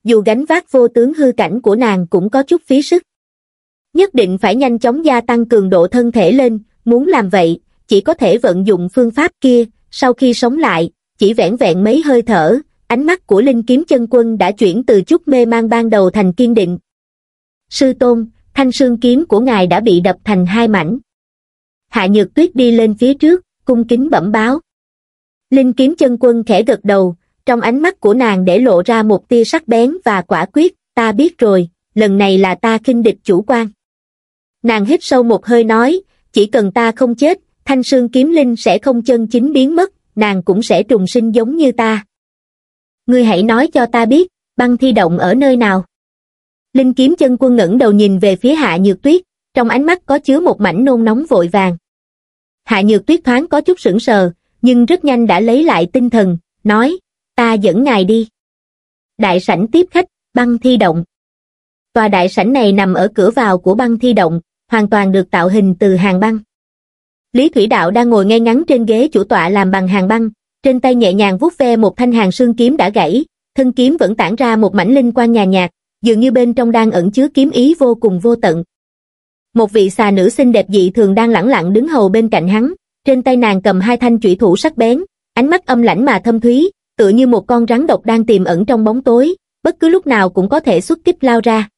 dù gánh vác vô tướng hư cảnh của nàng cũng có chút phí sức. Nhất định phải nhanh chóng gia tăng cường độ thân thể lên, muốn làm vậy, chỉ có thể vận dụng phương pháp kia. Sau khi sống lại, chỉ vẻn vẹn mấy hơi thở, ánh mắt của Linh Kiếm Chân Quân đã chuyển từ chút mê man ban đầu thành kiên định. Sư tôn, thanh sương kiếm của ngài đã bị đập thành hai mảnh. Hạ Nhược Tuyết đi lên phía trước, cung kính bẩm báo. Linh Kiếm Chân Quân khẽ gật đầu, trong ánh mắt của nàng để lộ ra một tia sắc bén và quả quyết, ta biết rồi, lần này là ta khinh địch chủ quan. Nàng hít sâu một hơi nói, chỉ cần ta không chết, thanh sương kiếm linh sẽ không chân chính biến mất, nàng cũng sẽ trùng sinh giống như ta. Ngươi hãy nói cho ta biết, băng thi động ở nơi nào. Linh Kiếm Chân Quân ngẩng đầu nhìn về phía Hạ Nhược Tuyết, trong ánh mắt có chứa một mảnh nôn nóng vội vàng. Hạ Nhược Tuyết thoáng có chút sững sờ, nhưng rất nhanh đã lấy lại tinh thần, nói, ta dẫn ngài đi. Đại sảnh tiếp khách, băng thi động. Tòa đại sảnh này nằm ở cửa vào của băng thi động, hoàn toàn được tạo hình từ hàng băng. Lý Thủy Đạo đang ngồi ngay ngắn trên ghế chủ tọa làm bằng hàng băng, trên tay nhẹ nhàng vuốt ve một thanh hàng xương kiếm đã gãy, thân kiếm vẫn tản ra một mảnh linh quang nhàn nhạt, dường như bên trong đang ẩn chứa kiếm ý vô cùng vô tận. Một vị xà nữ xinh đẹp dị thường đang lẳng lặng đứng hầu bên cạnh hắn, trên tay nàng cầm hai thanh chủy thủ sắc bén, ánh mắt âm lãnh mà thâm thúy, tựa như một con rắn độc đang tiềm ẩn trong bóng tối, bất cứ lúc nào cũng có thể xuất kích lao ra.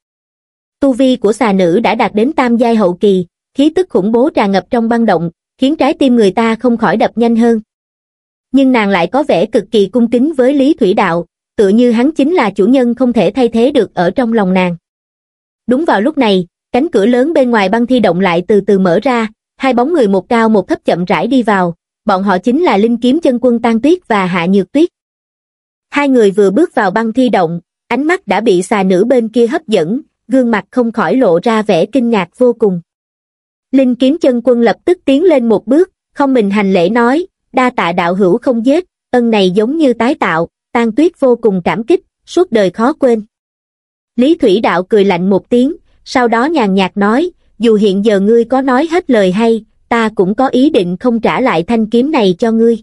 Tu vi của xà nữ đã đạt đến tam giai hậu kỳ, khí tức khủng bố tràn ngập trong băng động, khiến trái tim người ta không khỏi đập nhanh hơn. Nhưng nàng lại có vẻ cực kỳ cung kính với Lý Thủy Đạo, tựa như hắn chính là chủ nhân không thể thay thế được ở trong lòng nàng. Đúng vào lúc này, cánh cửa lớn bên ngoài băng thi động lại từ từ mở ra, hai bóng người một cao một thấp chậm rãi đi vào, bọn họ chính là Linh Kiếm Chân Quân Tang Tuyết và Hạ Nhược Tuyết. Hai người vừa bước vào băng thi động, ánh mắt đã bị xà nữ bên kia hấp dẫn, gương mặt không khỏi lộ ra vẻ kinh ngạc vô cùng. Linh Kiếm Chân Quân lập tức tiến lên một bước, không mình hành lễ nói, đa tạ đạo hữu không giết, ân này giống như tái tạo, Tang Tuyết vô cùng cảm kích, suốt đời khó quên. Lý Thủy Đạo cười lạnh một tiếng, sau đó nhàn nhạt nói, dù hiện giờ ngươi có nói hết lời hay, ta cũng có ý định không trả lại thanh kiếm này cho ngươi.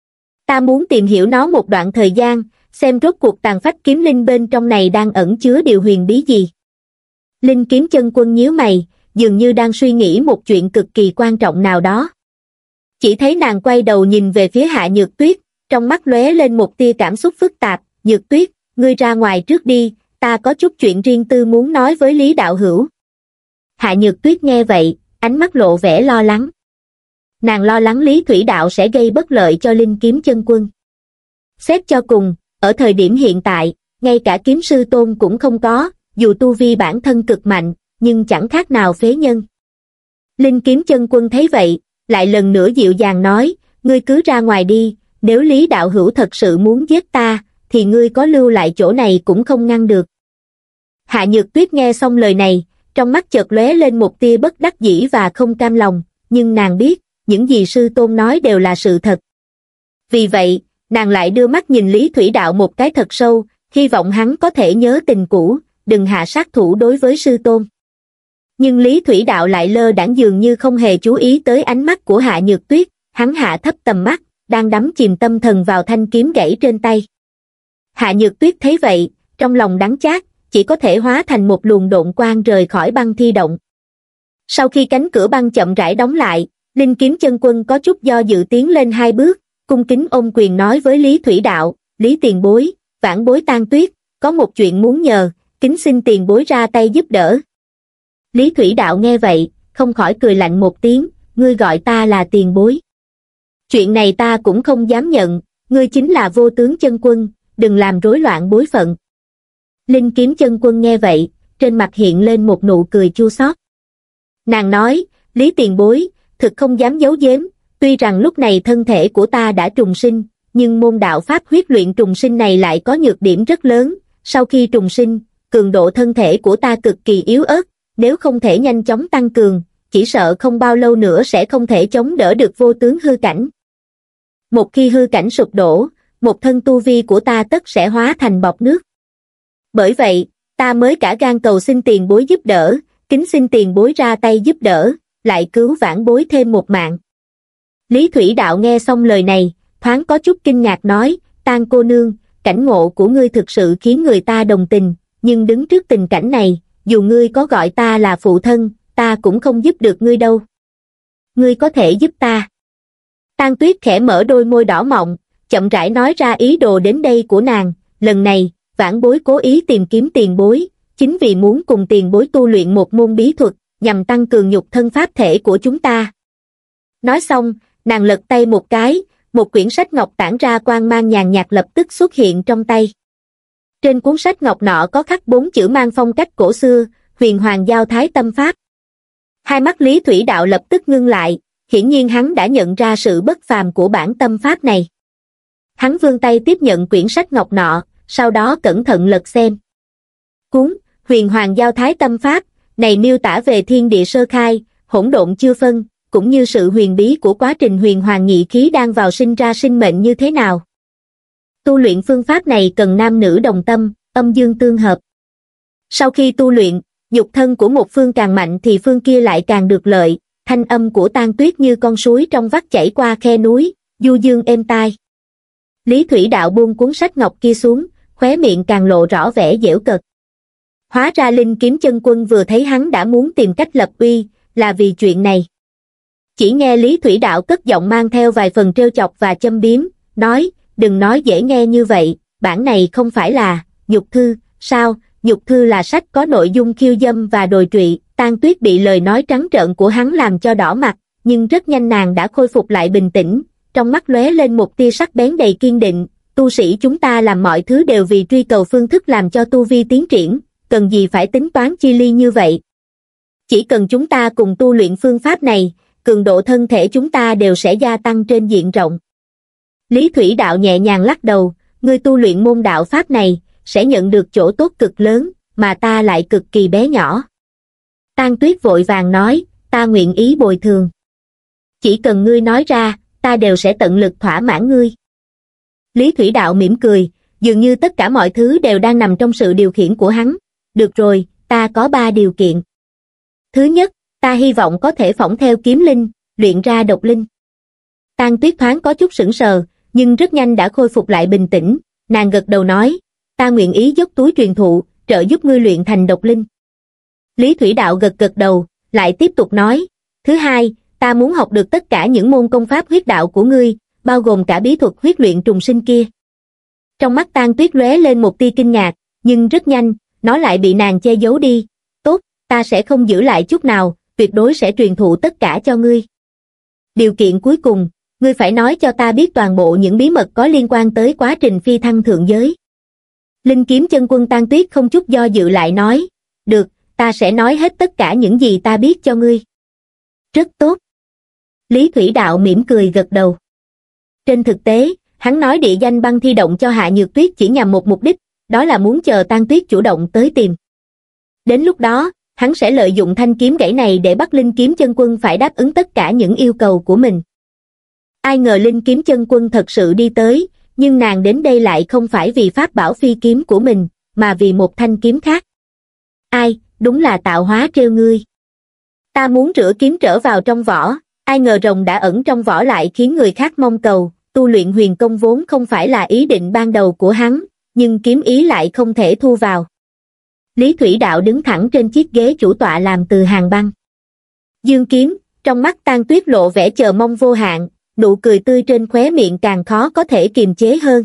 Ta muốn tìm hiểu nó một đoạn thời gian, xem rốt cuộc tàn phách kiếm linh bên trong này đang ẩn chứa điều huyền bí gì. Linh Kiếm Chân Quân nhíu mày, dường như đang suy nghĩ một chuyện cực kỳ quan trọng nào đó. Chỉ thấy nàng quay đầu nhìn về phía Hạ Nhược Tuyết, trong mắt lóe lên một tia cảm xúc phức tạp, Nhược Tuyết, ngươi ra ngoài trước đi, ta có chút chuyện riêng tư muốn nói với Lý đạo hữu. Hạ Nhược Tuyết nghe vậy, ánh mắt lộ vẻ lo lắng. Nàng lo lắng Lý Thủy Đạo sẽ gây bất lợi cho Linh Kiếm Chân Quân. Xét cho cùng, ở thời điểm hiện tại, ngay cả kiếm sư tôn cũng không có, dù tu vi bản thân cực mạnh, nhưng chẳng khác nào phế nhân. Linh Kiếm Chân Quân thấy vậy, lại lần nữa dịu dàng nói, ngươi cứ ra ngoài đi, nếu Lý đạo hữu thật sự muốn giết ta, thì ngươi có lưu lại chỗ này cũng không ngăn được. Hạ Nhược Tuyết nghe xong lời này, trong mắt chợt lóe lên một tia bất đắc dĩ và không cam lòng, nhưng nàng biết, những gì sư tôn nói đều là sự thật. Vì vậy, nàng lại đưa mắt nhìn Lý Thủy Đạo một cái thật sâu, hy vọng hắn có thể nhớ tình cũ, đừng hạ sát thủ đối với sư tôn. Nhưng Lý Thủy Đạo lại lơ đãng dường như không hề chú ý tới ánh mắt của Hạ Nhược Tuyết, hắn hạ thấp tầm mắt, đang đắm chìm tâm thần vào thanh kiếm gãy trên tay. Hạ Nhược Tuyết thấy vậy, trong lòng đắng chát, chỉ có thể hóa thành một luồng độn quang rời khỏi băng thi động. Sau khi cánh cửa băng chậm rãi đóng lại, Linh Kiếm Chân Quân có chút do dự tiến lên hai bước, cung kính ôm quyền nói với Lý Thủy Đạo, Lý tiền bối, vãn bối Tang Tuyết, có một chuyện muốn nhờ, kính xin tiền bối ra tay giúp đỡ. Lý Thủy Đạo nghe vậy, không khỏi cười lạnh một tiếng, ngươi gọi ta là tiền bối. Chuyện này ta cũng không dám nhận, ngươi chính là Vô Tướng Chân Quân, đừng làm rối loạn bối phận. Linh Kiếm Chân Quân nghe vậy, trên mặt hiện lên một nụ cười chua xót. Nàng nói, Lý tiền bối, thực không dám giấu giếm, tuy rằng lúc này thân thể của ta đã trùng sinh, nhưng môn đạo pháp huyết luyện trùng sinh này lại có nhược điểm rất lớn, sau khi trùng sinh, cường độ thân thể của ta cực kỳ yếu ớt, nếu không thể nhanh chóng tăng cường, chỉ sợ không bao lâu nữa sẽ không thể chống đỡ được vô tướng hư cảnh. Một khi hư cảnh sụp đổ, một thân tu vi của ta tất sẽ hóa thành bọt nước. Bởi vậy, ta mới cả gan cầu xin tiền bối giúp đỡ, kính xin tiền bối ra tay giúp đỡ, lại cứu vãn bối thêm một mạng. Lý Thủy Đạo nghe xong lời này, thoáng có chút kinh ngạc nói, Tang cô nương, cảnh ngộ của ngươi thực sự khiến người ta đồng tình, nhưng đứng trước tình cảnh này, dù ngươi có gọi ta là phụ thân, ta cũng không giúp được ngươi đâu. Ngươi có thể giúp ta. Tang Tuyết khẽ mở đôi môi đỏ mọng, chậm rãi nói ra ý đồ đến đây của nàng. Lần này, vãn bối cố ý tìm kiếm tiền bối, chính vì muốn cùng tiền bối tu luyện một môn bí thuật, nhằm tăng cường nhục thân pháp thể của chúng ta. Nói xong, nàng lật tay một cái, một quyển sách ngọc tản ra quang mang nhàn nhạt lập tức xuất hiện trong tay. Trên cuốn sách ngọc nọ có khắc bốn chữ mang phong cách cổ xưa, Huyền Hoàng Giao Thái Tâm Pháp. Hai mắt Lý Thủy Đạo lập tức ngưng lại, hiển nhiên hắn đã nhận ra sự bất phàm của bản tâm pháp này. Hắn vươn tay tiếp nhận quyển sách ngọc nọ, sau đó cẩn thận lật xem. Cuốn Huyền Hoàng Giao Thái Tâm Pháp này miêu tả về thiên địa sơ khai, hỗn độn chưa phân, cũng như sự huyền bí của quá trình huyền hoàng nhị khí đang vào sinh ra sinh mệnh như thế nào. Tu luyện phương pháp này cần nam nữ đồng tâm, âm dương tương hợp. Sau khi tu luyện, nhục thân của một phương càng mạnh thì phương kia lại càng được lợi. Thanh âm của Tang Tuyết như con suối trong vắt chảy qua khe núi, du dương êm tai. Lý Thủy Đạo buông cuốn sách ngọc kia xuống, khóe miệng càng lộ rõ vẻ giễu cợt. Hóa ra Linh Kiếm Chân Quân vừa thấy hắn đã muốn tìm cách lập uy, là vì chuyện này. Chỉ nghe Lý Thủy Đạo cất giọng mang theo vài phần trêu chọc và châm biếm, nói, đừng nói dễ nghe như vậy, bản này không phải là nhục thư, sao? Nhục thư là sách có nội dung khiêu dâm và đồi trụy. Tang Tuyết bị lời nói trắng trợn của hắn làm cho đỏ mặt, nhưng rất nhanh nàng đã khôi phục lại bình tĩnh, trong mắt lóe lên một tia sắc bén đầy kiên định. Tu sĩ chúng ta làm mọi thứ đều vì truy cầu phương thức làm cho tu vi tiến triển, cần gì phải tính toán chi ly như vậy. Chỉ cần chúng ta cùng tu luyện phương pháp này, cường độ thân thể chúng ta đều sẽ gia tăng trên diện rộng. Lý Thủy Đạo nhẹ nhàng lắc đầu, ngươi tu luyện môn đạo pháp này, sẽ nhận được chỗ tốt cực lớn, mà ta lại cực kỳ bé nhỏ. Tang Tuyết vội vàng nói, ta nguyện ý bồi thường. Chỉ cần ngươi nói ra, ta đều sẽ tận lực thỏa mãn ngươi. Lý Thủy Đạo mỉm cười, dường như tất cả mọi thứ đều đang nằm trong sự điều khiển của hắn. Được rồi, ta có ba điều kiện. Thứ nhất, ta hy vọng có thể phỏng theo kiếm linh, luyện ra độc linh. Tang Tuyết thoáng có chút sững sờ, nhưng rất nhanh đã khôi phục lại bình tĩnh, nàng gật đầu nói, ta nguyện ý dốc túi truyền thụ, trợ giúp ngươi luyện thành độc linh. Lý Thủy Đạo gật gật đầu, lại tiếp tục nói, thứ hai, ta muốn học được tất cả những môn công pháp huyết đạo của ngươi, bao gồm cả bí thuật huyết luyện trùng sinh kia. Trong mắt Tang Tuyết lóe lên một tia kinh ngạc, nhưng rất nhanh, nó lại bị nàng che giấu đi. Tốt, ta sẽ không giữ lại chút nào, tuyệt đối sẽ truyền thụ tất cả cho ngươi. Điều kiện cuối cùng, ngươi phải nói cho ta biết toàn bộ những bí mật có liên quan tới quá trình phi thăng thượng giới. Linh Kiếm Chân Quân Tang Tuyết không chút do dự lại nói, được, ta sẽ nói hết tất cả những gì ta biết cho ngươi. Rất tốt. Lý Thủy Đạo mỉm cười gật đầu. Trên thực tế, hắn nói địa danh băng thi động cho Hạ Nhược Tuyết chỉ nhằm một mục đích, đó là muốn chờ Tang Tuyết chủ động tới tìm. Đến lúc đó, hắn sẽ lợi dụng thanh kiếm gãy này để bắt Linh Kiếm Chân Quân phải đáp ứng tất cả những yêu cầu của mình. Ai ngờ Linh Kiếm Chân Quân thật sự đi tới, nhưng nàng đến đây lại không phải vì pháp bảo phi kiếm của mình, mà vì một thanh kiếm khác. Ai, đúng là tạo hóa trêu ngươi. Ta muốn rửa kiếm trở vào trong vỏ, ai ngờ rồng đã ẩn trong vỏ lại khiến người khác mong cầu. Tu luyện huyền công vốn không phải là ý định ban đầu của hắn, nhưng kiếm ý lại không thể thu vào. Lý Thủy Đạo đứng thẳng trên chiếc ghế chủ tọa làm từ hàng băng. Dương kiếm, trong mắt Tang Tuyết lộ vẻ chờ mong vô hạn, nụ cười tươi trên khóe miệng càng khó có thể kiềm chế hơn.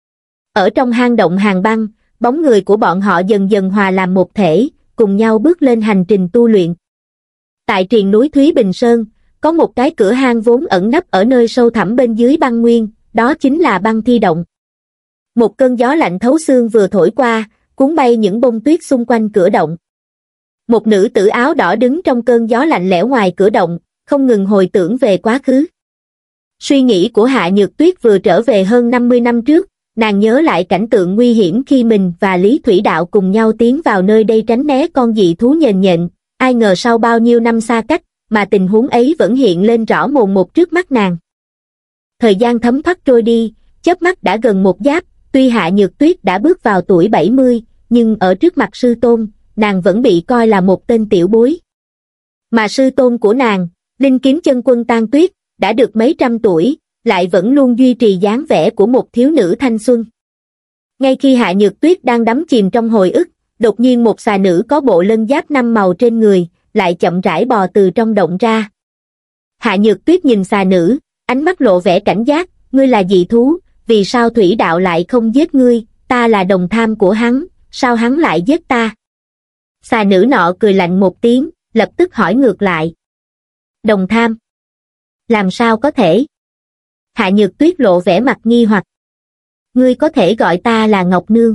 Ở trong hang động hàng băng, bóng người của bọn họ dần dần hòa làm một thể, cùng nhau bước lên hành trình tu luyện. Tại triền núi Thúy Bình Sơn, có một cái cửa hang vốn ẩn nấp ở nơi sâu thẳm bên dưới băng nguyên, đó chính là băng thi động. Một cơn gió lạnh thấu xương vừa thổi qua, cuốn bay những bông tuyết xung quanh cửa động. Một nữ tử áo đỏ đứng trong cơn gió lạnh lẽo ngoài cửa động, không ngừng hồi tưởng về quá khứ. Suy nghĩ của Hạ Nhược Tuyết vừa trở về hơn năm mươi năm trước, nàng nhớ lại cảnh tượng nguy hiểm khi mình và Lý Thủy Đạo cùng nhau tiến vào nơi đây tránh né con dị thú nhện nhện, ai ngờ sau bao nhiêu năm xa cách, mà tình huống ấy vẫn hiện lên rõ mồn một trước mắt nàng. Thời gian thấm thoát trôi đi, chớp mắt đã gần một giáp, tuy Hạ Nhược Tuyết đã bước vào tuổi bảy mươi, nhưng ở trước mặt sư tôn, nàng vẫn bị coi là một tên tiểu bối. Mà sư tôn của nàng, Linh Kiếm Chân Quân Tang Tuyết, đã được mấy trăm tuổi, lại vẫn luôn duy trì dáng vẻ của một thiếu nữ thanh xuân. Ngay khi Hạ Nhược Tuyết đang đắm chìm trong hồi ức, đột nhiên một xà nữ có bộ lân giáp năm màu trên người, lại chậm rãi bò từ trong động ra. Hạ Nhược Tuyết nhìn xà nữ, ánh mắt lộ vẻ cảnh giác, ngươi là dị thú, vì sao thủy đạo lại không giết ngươi, ta là đồng tham của hắn, sao hắn lại giết ta? Xà nữ nọ cười lạnh một tiếng, lập tức hỏi ngược lại. Đồng tham? Làm sao có thể? Hạ Nhược Tuyết lộ vẻ mặt nghi hoặc. Ngươi có thể gọi ta là Ngọc Nương.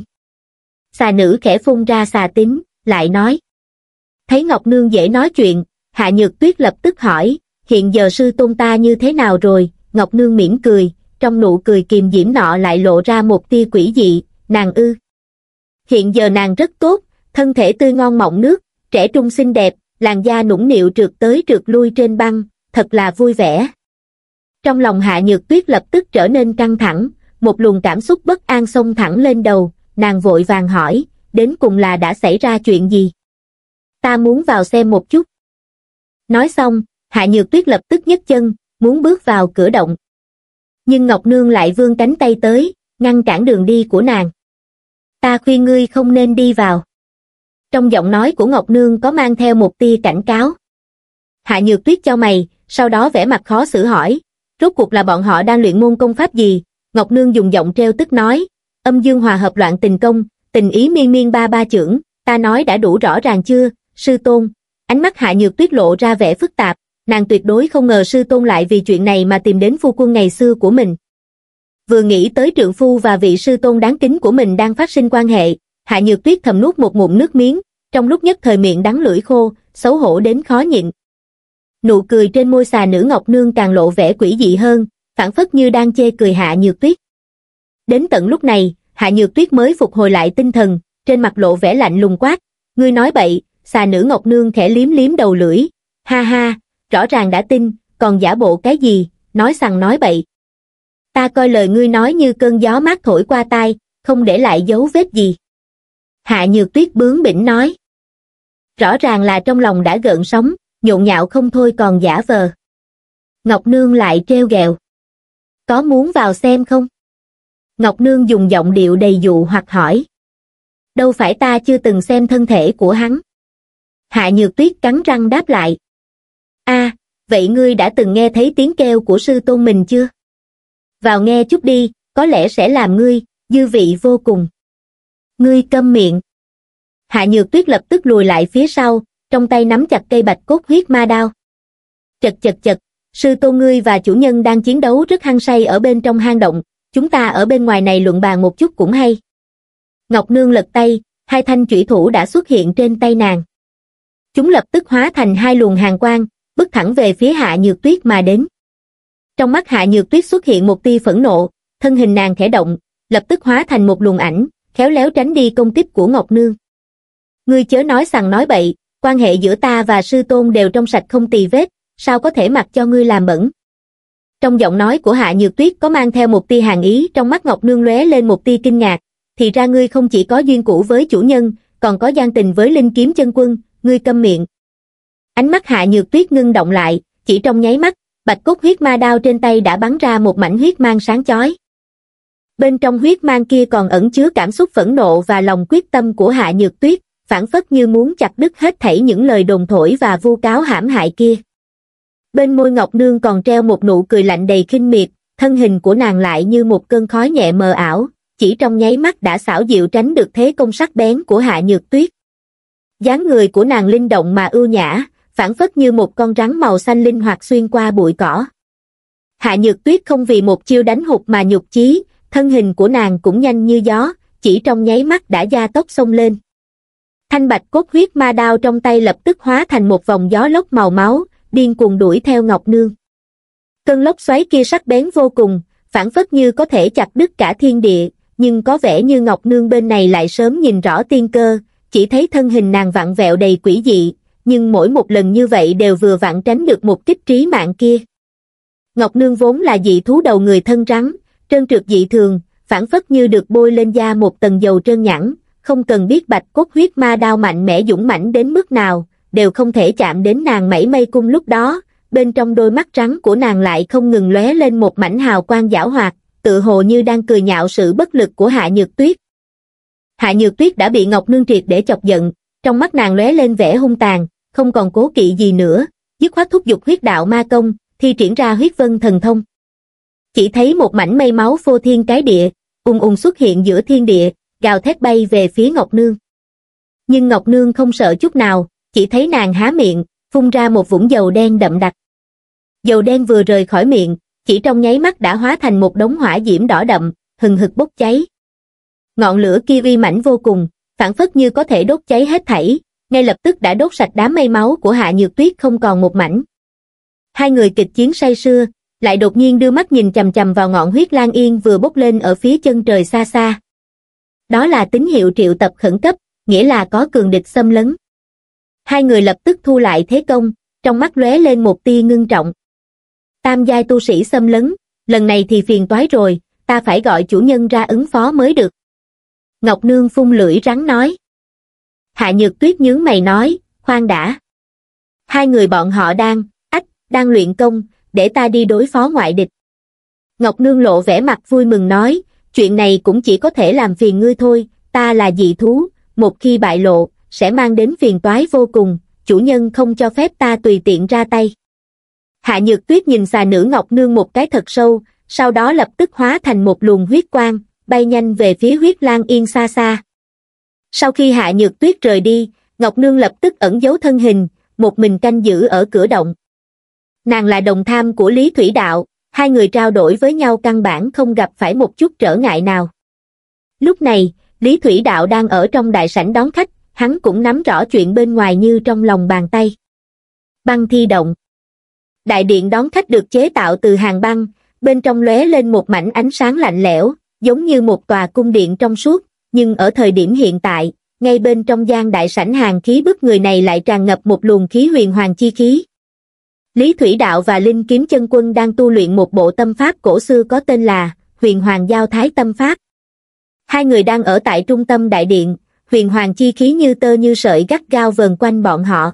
Xà nữ khẽ phun ra xà tính, lại nói. Thấy Ngọc Nương dễ nói chuyện, Hạ Nhược Tuyết lập tức hỏi, hiện giờ sư tôn ta như thế nào rồi? Ngọc Nương mỉm cười, trong nụ cười kiềm diễm nọ lại lộ ra một tia quỷ dị, nàng ư. Hiện giờ nàng rất tốt, thân thể tươi ngon mọng nước, trẻ trung xinh đẹp, làn da nũng nịu trượt tới trượt lui trên băng, thật là vui vẻ. Trong lòng Hạ Nhược Tuyết lập tức trở nên căng thẳng, một luồng cảm xúc bất an xông thẳng lên đầu, nàng vội vàng hỏi, đến cùng là đã xảy ra chuyện gì? Ta muốn vào xem một chút. Nói xong, Hạ Nhược Tuyết lập tức nhấc chân, muốn bước vào cửa động. Nhưng Ngọc Nương lại vươn cánh tay tới, ngăn cản đường đi của nàng. Ta khuyên ngươi không nên đi vào. Trong giọng nói của Ngọc Nương có mang theo một tia cảnh cáo. Hạ Nhược Tuyết chau mày, sau đó vẻ mặt khó xử hỏi, rốt cuộc là bọn họ đang luyện môn công pháp gì? Ngọc Nương dùng giọng treo tức nói, âm dương hòa hợp loạn tình công, tình ý miên miên ba ba chưởng, ta nói đã đủ rõ ràng chưa, sư tôn? Ánh mắt Hạ Nhược Tuyết lộ ra vẻ phức tạp, nàng tuyệt đối không ngờ sư tôn lại vì chuyện này mà tìm đến phu quân ngày xưa của mình. Vừa nghĩ tới trượng phu và vị sư tôn đáng kính của mình đang phát sinh quan hệ, Hạ Nhược Tuyết thầm nuốt một ngụm nước miếng, trong lúc nhất thời miệng đắng lưỡi khô, xấu hổ đến khó nhịn. Nụ cười trên môi xà nữ Ngọc Nương càng lộ vẻ quỷ dị hơn, phảng phất như đang chê cười Hạ Nhược Tuyết. Đến tận lúc này, Hạ Nhược Tuyết mới phục hồi lại tinh thần, trên mặt lộ vẻ lạnh lùng quát, ngươi nói bậy. Xà nữ Ngọc Nương khẽ liếm liếm đầu lưỡi, ha ha, rõ ràng đã tin, còn giả bộ cái gì, nói sằng nói bậy. Ta coi lời ngươi nói như cơn gió mát thổi qua tai, không để lại dấu vết gì. Hạ Nhược Tuyết bướng bỉnh nói. Rõ ràng là trong lòng đã gợn sóng, nhộn nhạo không thôi còn giả vờ. Ngọc Nương lại trêu ghẹo. Có muốn vào xem không? Ngọc Nương dùng giọng điệu đầy dụ hoặc hỏi. Đâu phải ta chưa từng xem thân thể của hắn. Hạ Nhược Tuyết cắn răng đáp lại. A, à, vậy ngươi đã từng nghe thấy tiếng kêu của sư tôn mình chưa? Vào nghe chút đi, có lẽ sẽ làm ngươi dư vị vô cùng. Ngươi câm miệng. Hạ Nhược Tuyết lập tức lùi lại phía sau, trong tay nắm chặt cây bạch cốt huyết ma đao. Chật chật chật, sư tôn ngươi và chủ nhân đang chiến đấu rất hăng say ở bên trong hang động, chúng ta ở bên ngoài này luận bàn một chút cũng hay. Ngọc Nương lật tay, hai thanh chủy thủ đã xuất hiện trên tay nàng. Chúng lập tức hóa thành hai luồng hàn quang, bước thẳng về phía Hạ Nhược Tuyết mà đến. Trong mắt Hạ Nhược Tuyết xuất hiện một tia phẫn nộ, thân hình nàng khẽ động, lập tức hóa thành một luồng ảnh, khéo léo tránh đi công kích của Ngọc Nương. Ngươi chớ nói sằng nói bậy, quan hệ giữa ta và sư tôn đều trong sạch không tì vết, sao có thể mặc cho ngươi làm bẩn? Trong giọng nói của Hạ Nhược Tuyết có mang theo một tia hàn ý, trong mắt Ngọc Nương lóe lên một tia kinh ngạc, thì ra ngươi không chỉ có duyên cũ với chủ nhân, còn có gian tình với Linh Kiếm Chân Quân, ngươi câm miệng. Ánh mắt Hạ Nhược Tuyết ngưng động lại, chỉ trong nháy mắt, bạch cốt huyết ma đao trên tay đã bắn ra một mảnh huyết mang sáng chói. Bên trong huyết mang kia còn ẩn chứa cảm xúc phẫn nộ và lòng quyết tâm của Hạ Nhược Tuyết, phảng phất như muốn chặt đứt hết thảy những lời đồn thổi và vu cáo hãm hại kia. Bên môi Ngọc Nương còn treo một nụ cười lạnh đầy khinh miệt, thân hình của nàng lại như một cơn khói nhẹ mờ ảo, chỉ trong nháy mắt đã xảo diệu tránh được thế công sắc bén của Hạ Nhược Tuyết. Dáng người của nàng linh động mà ưu nhã, phảng phất như một con rắn màu xanh linh hoạt xuyên qua bụi cỏ. Hạ Nhược Tuyết không vì một chiêu đánh hụt mà nhục chí, thân hình của nàng cũng nhanh như gió, chỉ trong nháy mắt đã gia tốc xông lên. Thanh bạch cốt huyết ma đao trong tay lập tức hóa thành một vòng gió lốc màu máu, điên cuồng đuổi theo Ngọc Nương. Cơn lốc xoáy kia sắc bén vô cùng, phảng phất như có thể chặt đứt cả thiên địa, nhưng có vẻ như Ngọc Nương bên này lại sớm nhìn rõ tiên cơ, chỉ thấy thân hình nàng vặn vẹo đầy quỷ dị, nhưng mỗi một lần như vậy đều vừa vặn tránh được một kích trí mạng kia. Ngọc Nương vốn là dị thú đầu người thân rắn, trơn trượt dị thường, phảng phất như được bôi lên da một tầng dầu trơn nhẵn, không cần biết bạch cốt huyết ma đao mạnh mẽ dũng mãnh đến mức nào, đều không thể chạm đến nàng mảy may. Cung lúc đó, bên trong đôi mắt trắng của nàng lại không ngừng lóe lên một mảnh hào quang giảo hoạt, tự hồ như đang cười nhạo sự bất lực của Hạ Nhược Tuyết. Hạ Nhược Tuyết đã bị Ngọc Nương triệt để chọc giận, trong mắt nàng lóe lên vẻ hung tàn, không còn cố kỵ gì nữa, dứt khoát thúc giục huyết đạo ma công, thi triển ra huyết vân thần thông. Chỉ thấy một mảnh mây máu phô thiên cái địa, ùng ùng xuất hiện giữa thiên địa, gào thét bay về phía Ngọc Nương. Nhưng Ngọc Nương không sợ chút nào, chỉ thấy nàng há miệng, phun ra một vũng dầu đen đậm đặc. Dầu đen vừa rời khỏi miệng, chỉ trong nháy mắt đã hóa thành một đống hỏa diễm đỏ đậm, hừng hực bốc cháy. Ngọn lửa kia uy mãnh vô cùng, phảng phất như có thể đốt cháy hết thảy, ngay lập tức đã đốt sạch đám mây máu của Hạ Nhược Tuyết không còn một mảnh. Hai người kịch chiến say sưa, lại đột nhiên đưa mắt nhìn chằm chằm vào ngọn huyết lang yên vừa bốc lên ở phía chân trời xa xa. Đó là tín hiệu triệu tập khẩn cấp, nghĩa là có cường địch xâm lấn. Hai người lập tức thu lại thế công, trong mắt lóe lên một tia ngưng trọng. Tam giai tu sĩ xâm lấn, lần này thì phiền toái rồi, ta phải gọi chủ nhân ra ứng phó mới được. Ngọc Nương phun lưỡi rắn nói. Hạ Nhược Tuyết nhướng mày nói, khoan đã. Hai người bọn họ đang, ách, đang luyện công, để ta đi đối phó ngoại địch. Ngọc Nương lộ vẻ mặt vui mừng nói, chuyện này cũng chỉ có thể làm phiền ngươi thôi, ta là dị thú, một khi bại lộ, sẽ mang đến phiền toái vô cùng, chủ nhân không cho phép ta tùy tiện ra tay. Hạ Nhược Tuyết nhìn xà nữ Ngọc Nương một cái thật sâu, sau đó lập tức hóa thành một luồng huyết quang, bay nhanh về phía huyết lang yên xa xa. Sau khi Hạ Nhược Tuyết rời đi, Ngọc Nương lập tức ẩn giấu thân hình, một mình canh giữ ở cửa động. Nàng là đồng tham của Lý Thủy Đạo, hai người trao đổi với nhau căn bản không gặp phải một chút trở ngại nào. Lúc này, Lý Thủy Đạo đang ở trong đại sảnh đón khách, hắn cũng nắm rõ chuyện bên ngoài như trong lòng bàn tay. Băng thi động. Đại điện đón khách được chế tạo từ hàng băng, bên trong lóe lên một mảnh ánh sáng lạnh lẽo, giống như một tòa cung điện trong suốt, nhưng ở thời điểm hiện tại, ngay bên trong gian đại sảnh hàng khí bức người này lại tràn ngập một luồng khí huyền hoàng chi khí. Lý Thủy Đạo và Linh Kiếm Chân Quân đang tu luyện một bộ tâm pháp cổ xưa có tên là Huyền Hoàng Giao Thái Tâm Pháp. Hai người đang ở tại trung tâm đại điện, huyền hoàng chi khí như tơ như sợi gắt gao vờn quanh bọn họ.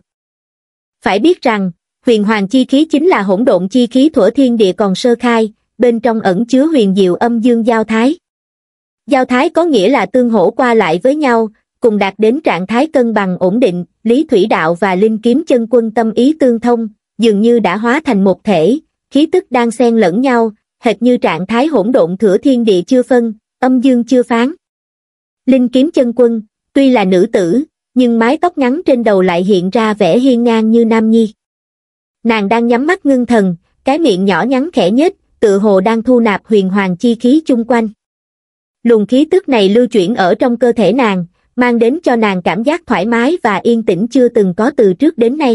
Phải biết rằng, huyền hoàng chi khí chính là hỗn độn chi khí thuở thiên địa còn sơ khai, bên trong ẩn chứa huyền diệu âm dương giao thái. Giao thái có nghĩa là tương hỗ qua lại với nhau, cùng đạt đến trạng thái cân bằng ổn định. Lý Thủy Đạo và Linh Kiếm Chân Quân tâm ý tương thông, dường như đã hóa thành một thể, khí tức đang xen lẫn nhau, hệt như trạng thái hỗn độn thuở thiên địa chưa phân, âm dương chưa phán. Linh Kiếm Chân Quân, tuy là nữ tử, nhưng mái tóc ngắn trên đầu lại hiện ra vẻ hiên ngang như nam nhi. Nàng đang nhắm mắt ngưng thần, cái miệng nhỏ nhắn khẽ nhếch, tựa hồ đang thu nạp huyền hoàng chi khí chung quanh. Luồng khí tức này lưu chuyển ở trong cơ thể nàng, mang đến cho nàng cảm giác thoải mái và yên tĩnh chưa từng có từ trước đến nay.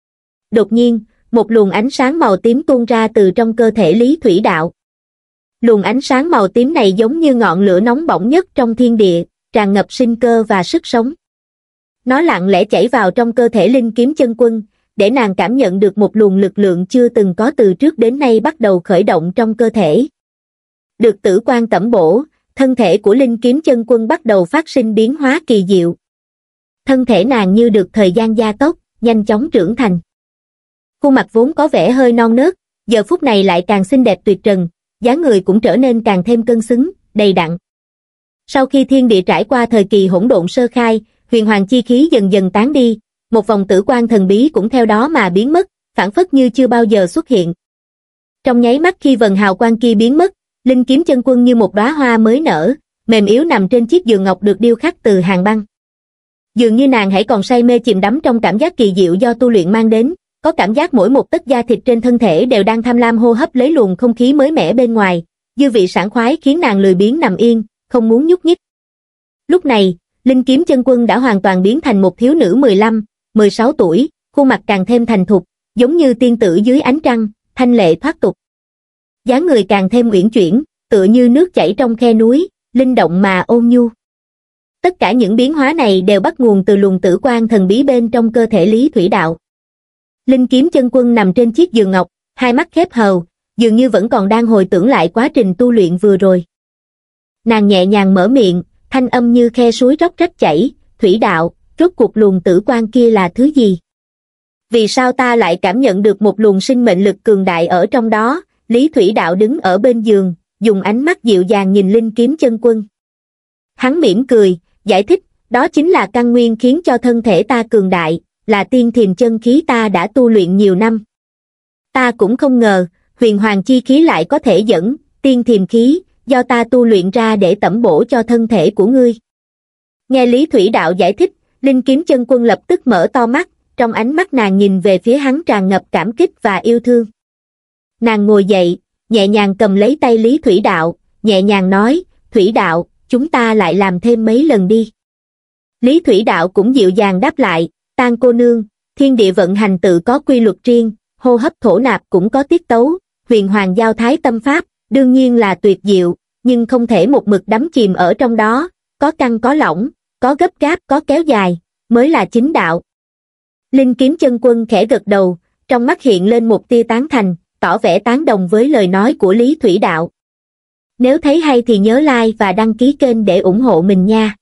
Đột nhiên, một luồng ánh sáng màu tím tuôn ra từ trong cơ thể Lý Thủy Đạo. Luồng ánh sáng màu tím này giống như ngọn lửa nóng bỏng nhất trong thiên địa, tràn ngập sinh cơ và sức sống. Nó lặng lẽ chảy vào trong cơ thể Linh Kiếm Chân Quân, để nàng cảm nhận được một luồng lực lượng chưa từng có từ trước đến nay bắt đầu khởi động trong cơ thể. Được tử quan tẩm bổ, thân thể của Linh Kiếm Chân Quân bắt đầu phát sinh biến hóa kỳ diệu. Thân thể nàng như được thời gian gia tốc, nhanh chóng trưởng thành. Khuôn mặt vốn có vẻ hơi non nớt, giờ phút này lại càng xinh đẹp tuyệt trần, dáng người cũng trở nên càng thêm cân xứng, đầy đặn. Sau khi thiên địa trải qua thời kỳ hỗn độn sơ khai, huyền hoàng chi khí dần dần tán đi, một vòng tử quang thần bí cũng theo đó mà biến mất, phảng phất như chưa bao giờ xuất hiện. Trong nháy mắt khi vầng hào quang kia biến mất, Linh Kiếm Chân Quân như một đóa hoa mới nở, mềm yếu nằm trên chiếc giường ngọc được điêu khắc từ hàng băng. Dường như nàng hãy còn say mê chìm đắm trong cảm giác kỳ diệu do tu luyện mang đến, có cảm giác mỗi một tấc da thịt trên thân thể đều đang tham lam hô hấp lấy luồng không khí mới mẻ bên ngoài, dư vị sảng khoái khiến nàng lười biếng nằm yên, không muốn nhúc nhích. Lúc này, Linh Kiếm Chân Quân đã hoàn toàn biến thành một thiếu nữ mười lăm, mười sáu tuổi, khuôn mặt càng thêm thành thục, giống như tiên tử dưới ánh trăng, thanh lệ thoát tục. Dáng người càng thêm uyển chuyển, tựa như nước chảy trong khe núi, linh động mà ôn nhu. Tất cả những biến hóa này đều bắt nguồn từ luồng tử quang thần bí bên trong cơ thể Lý Thủy Đạo. Linh Kiếm Chân Quân nằm trên chiếc giường ngọc, hai mắt khép hờ, dường như vẫn còn đang hồi tưởng lại quá trình tu luyện vừa rồi. Nàng nhẹ nhàng mở miệng, thanh âm như khe suối róc rách chảy, Thủy Đạo, rốt cuộc luồng tử quang kia là thứ gì? Vì sao ta lại cảm nhận được một luồng sinh mệnh lực cường đại ở trong đó? Lý Thủy Đạo đứng ở bên giường, dùng ánh mắt dịu dàng nhìn Linh Kiếm Chân Quân. Hắn mỉm cười, giải thích, đó chính là căn nguyên khiến cho thân thể ta cường đại, là tiên thiềm chân khí ta đã tu luyện nhiều năm. Ta cũng không ngờ, huyền hoàng chi khí lại có thể dẫn, tiên thiềm khí, do ta tu luyện ra để tẩm bổ cho thân thể của ngươi. Nghe Lý Thủy Đạo giải thích, Linh Kiếm Chân Quân lập tức mở to mắt, trong ánh mắt nàng nhìn về phía hắn tràn ngập cảm kích và yêu thương. Nàng ngồi dậy, nhẹ nhàng cầm lấy tay Lý Thủy Đạo, nhẹ nhàng nói, Thủy Đạo, chúng ta lại làm thêm mấy lần đi. Lý Thủy Đạo cũng dịu dàng đáp lại, Tang cô nương, thiên địa vận hành tự có quy luật riêng, hô hấp thổ nạp cũng có tiết tấu, huyền hoàng giao thái tâm pháp, đương nhiên là tuyệt diệu, nhưng không thể một mực đắm chìm ở trong đó, có căng có lỏng, có gấp gáp có kéo dài, mới là chính đạo. Linh Kiếm Chân Quân khẽ gật đầu, trong mắt hiện lên một tia tán thành, tỏ vẻ tán đồng với lời nói của Lý Thủy Đạo. Nếu thấy hay thì nhớ like và đăng ký kênh để ủng hộ mình nha.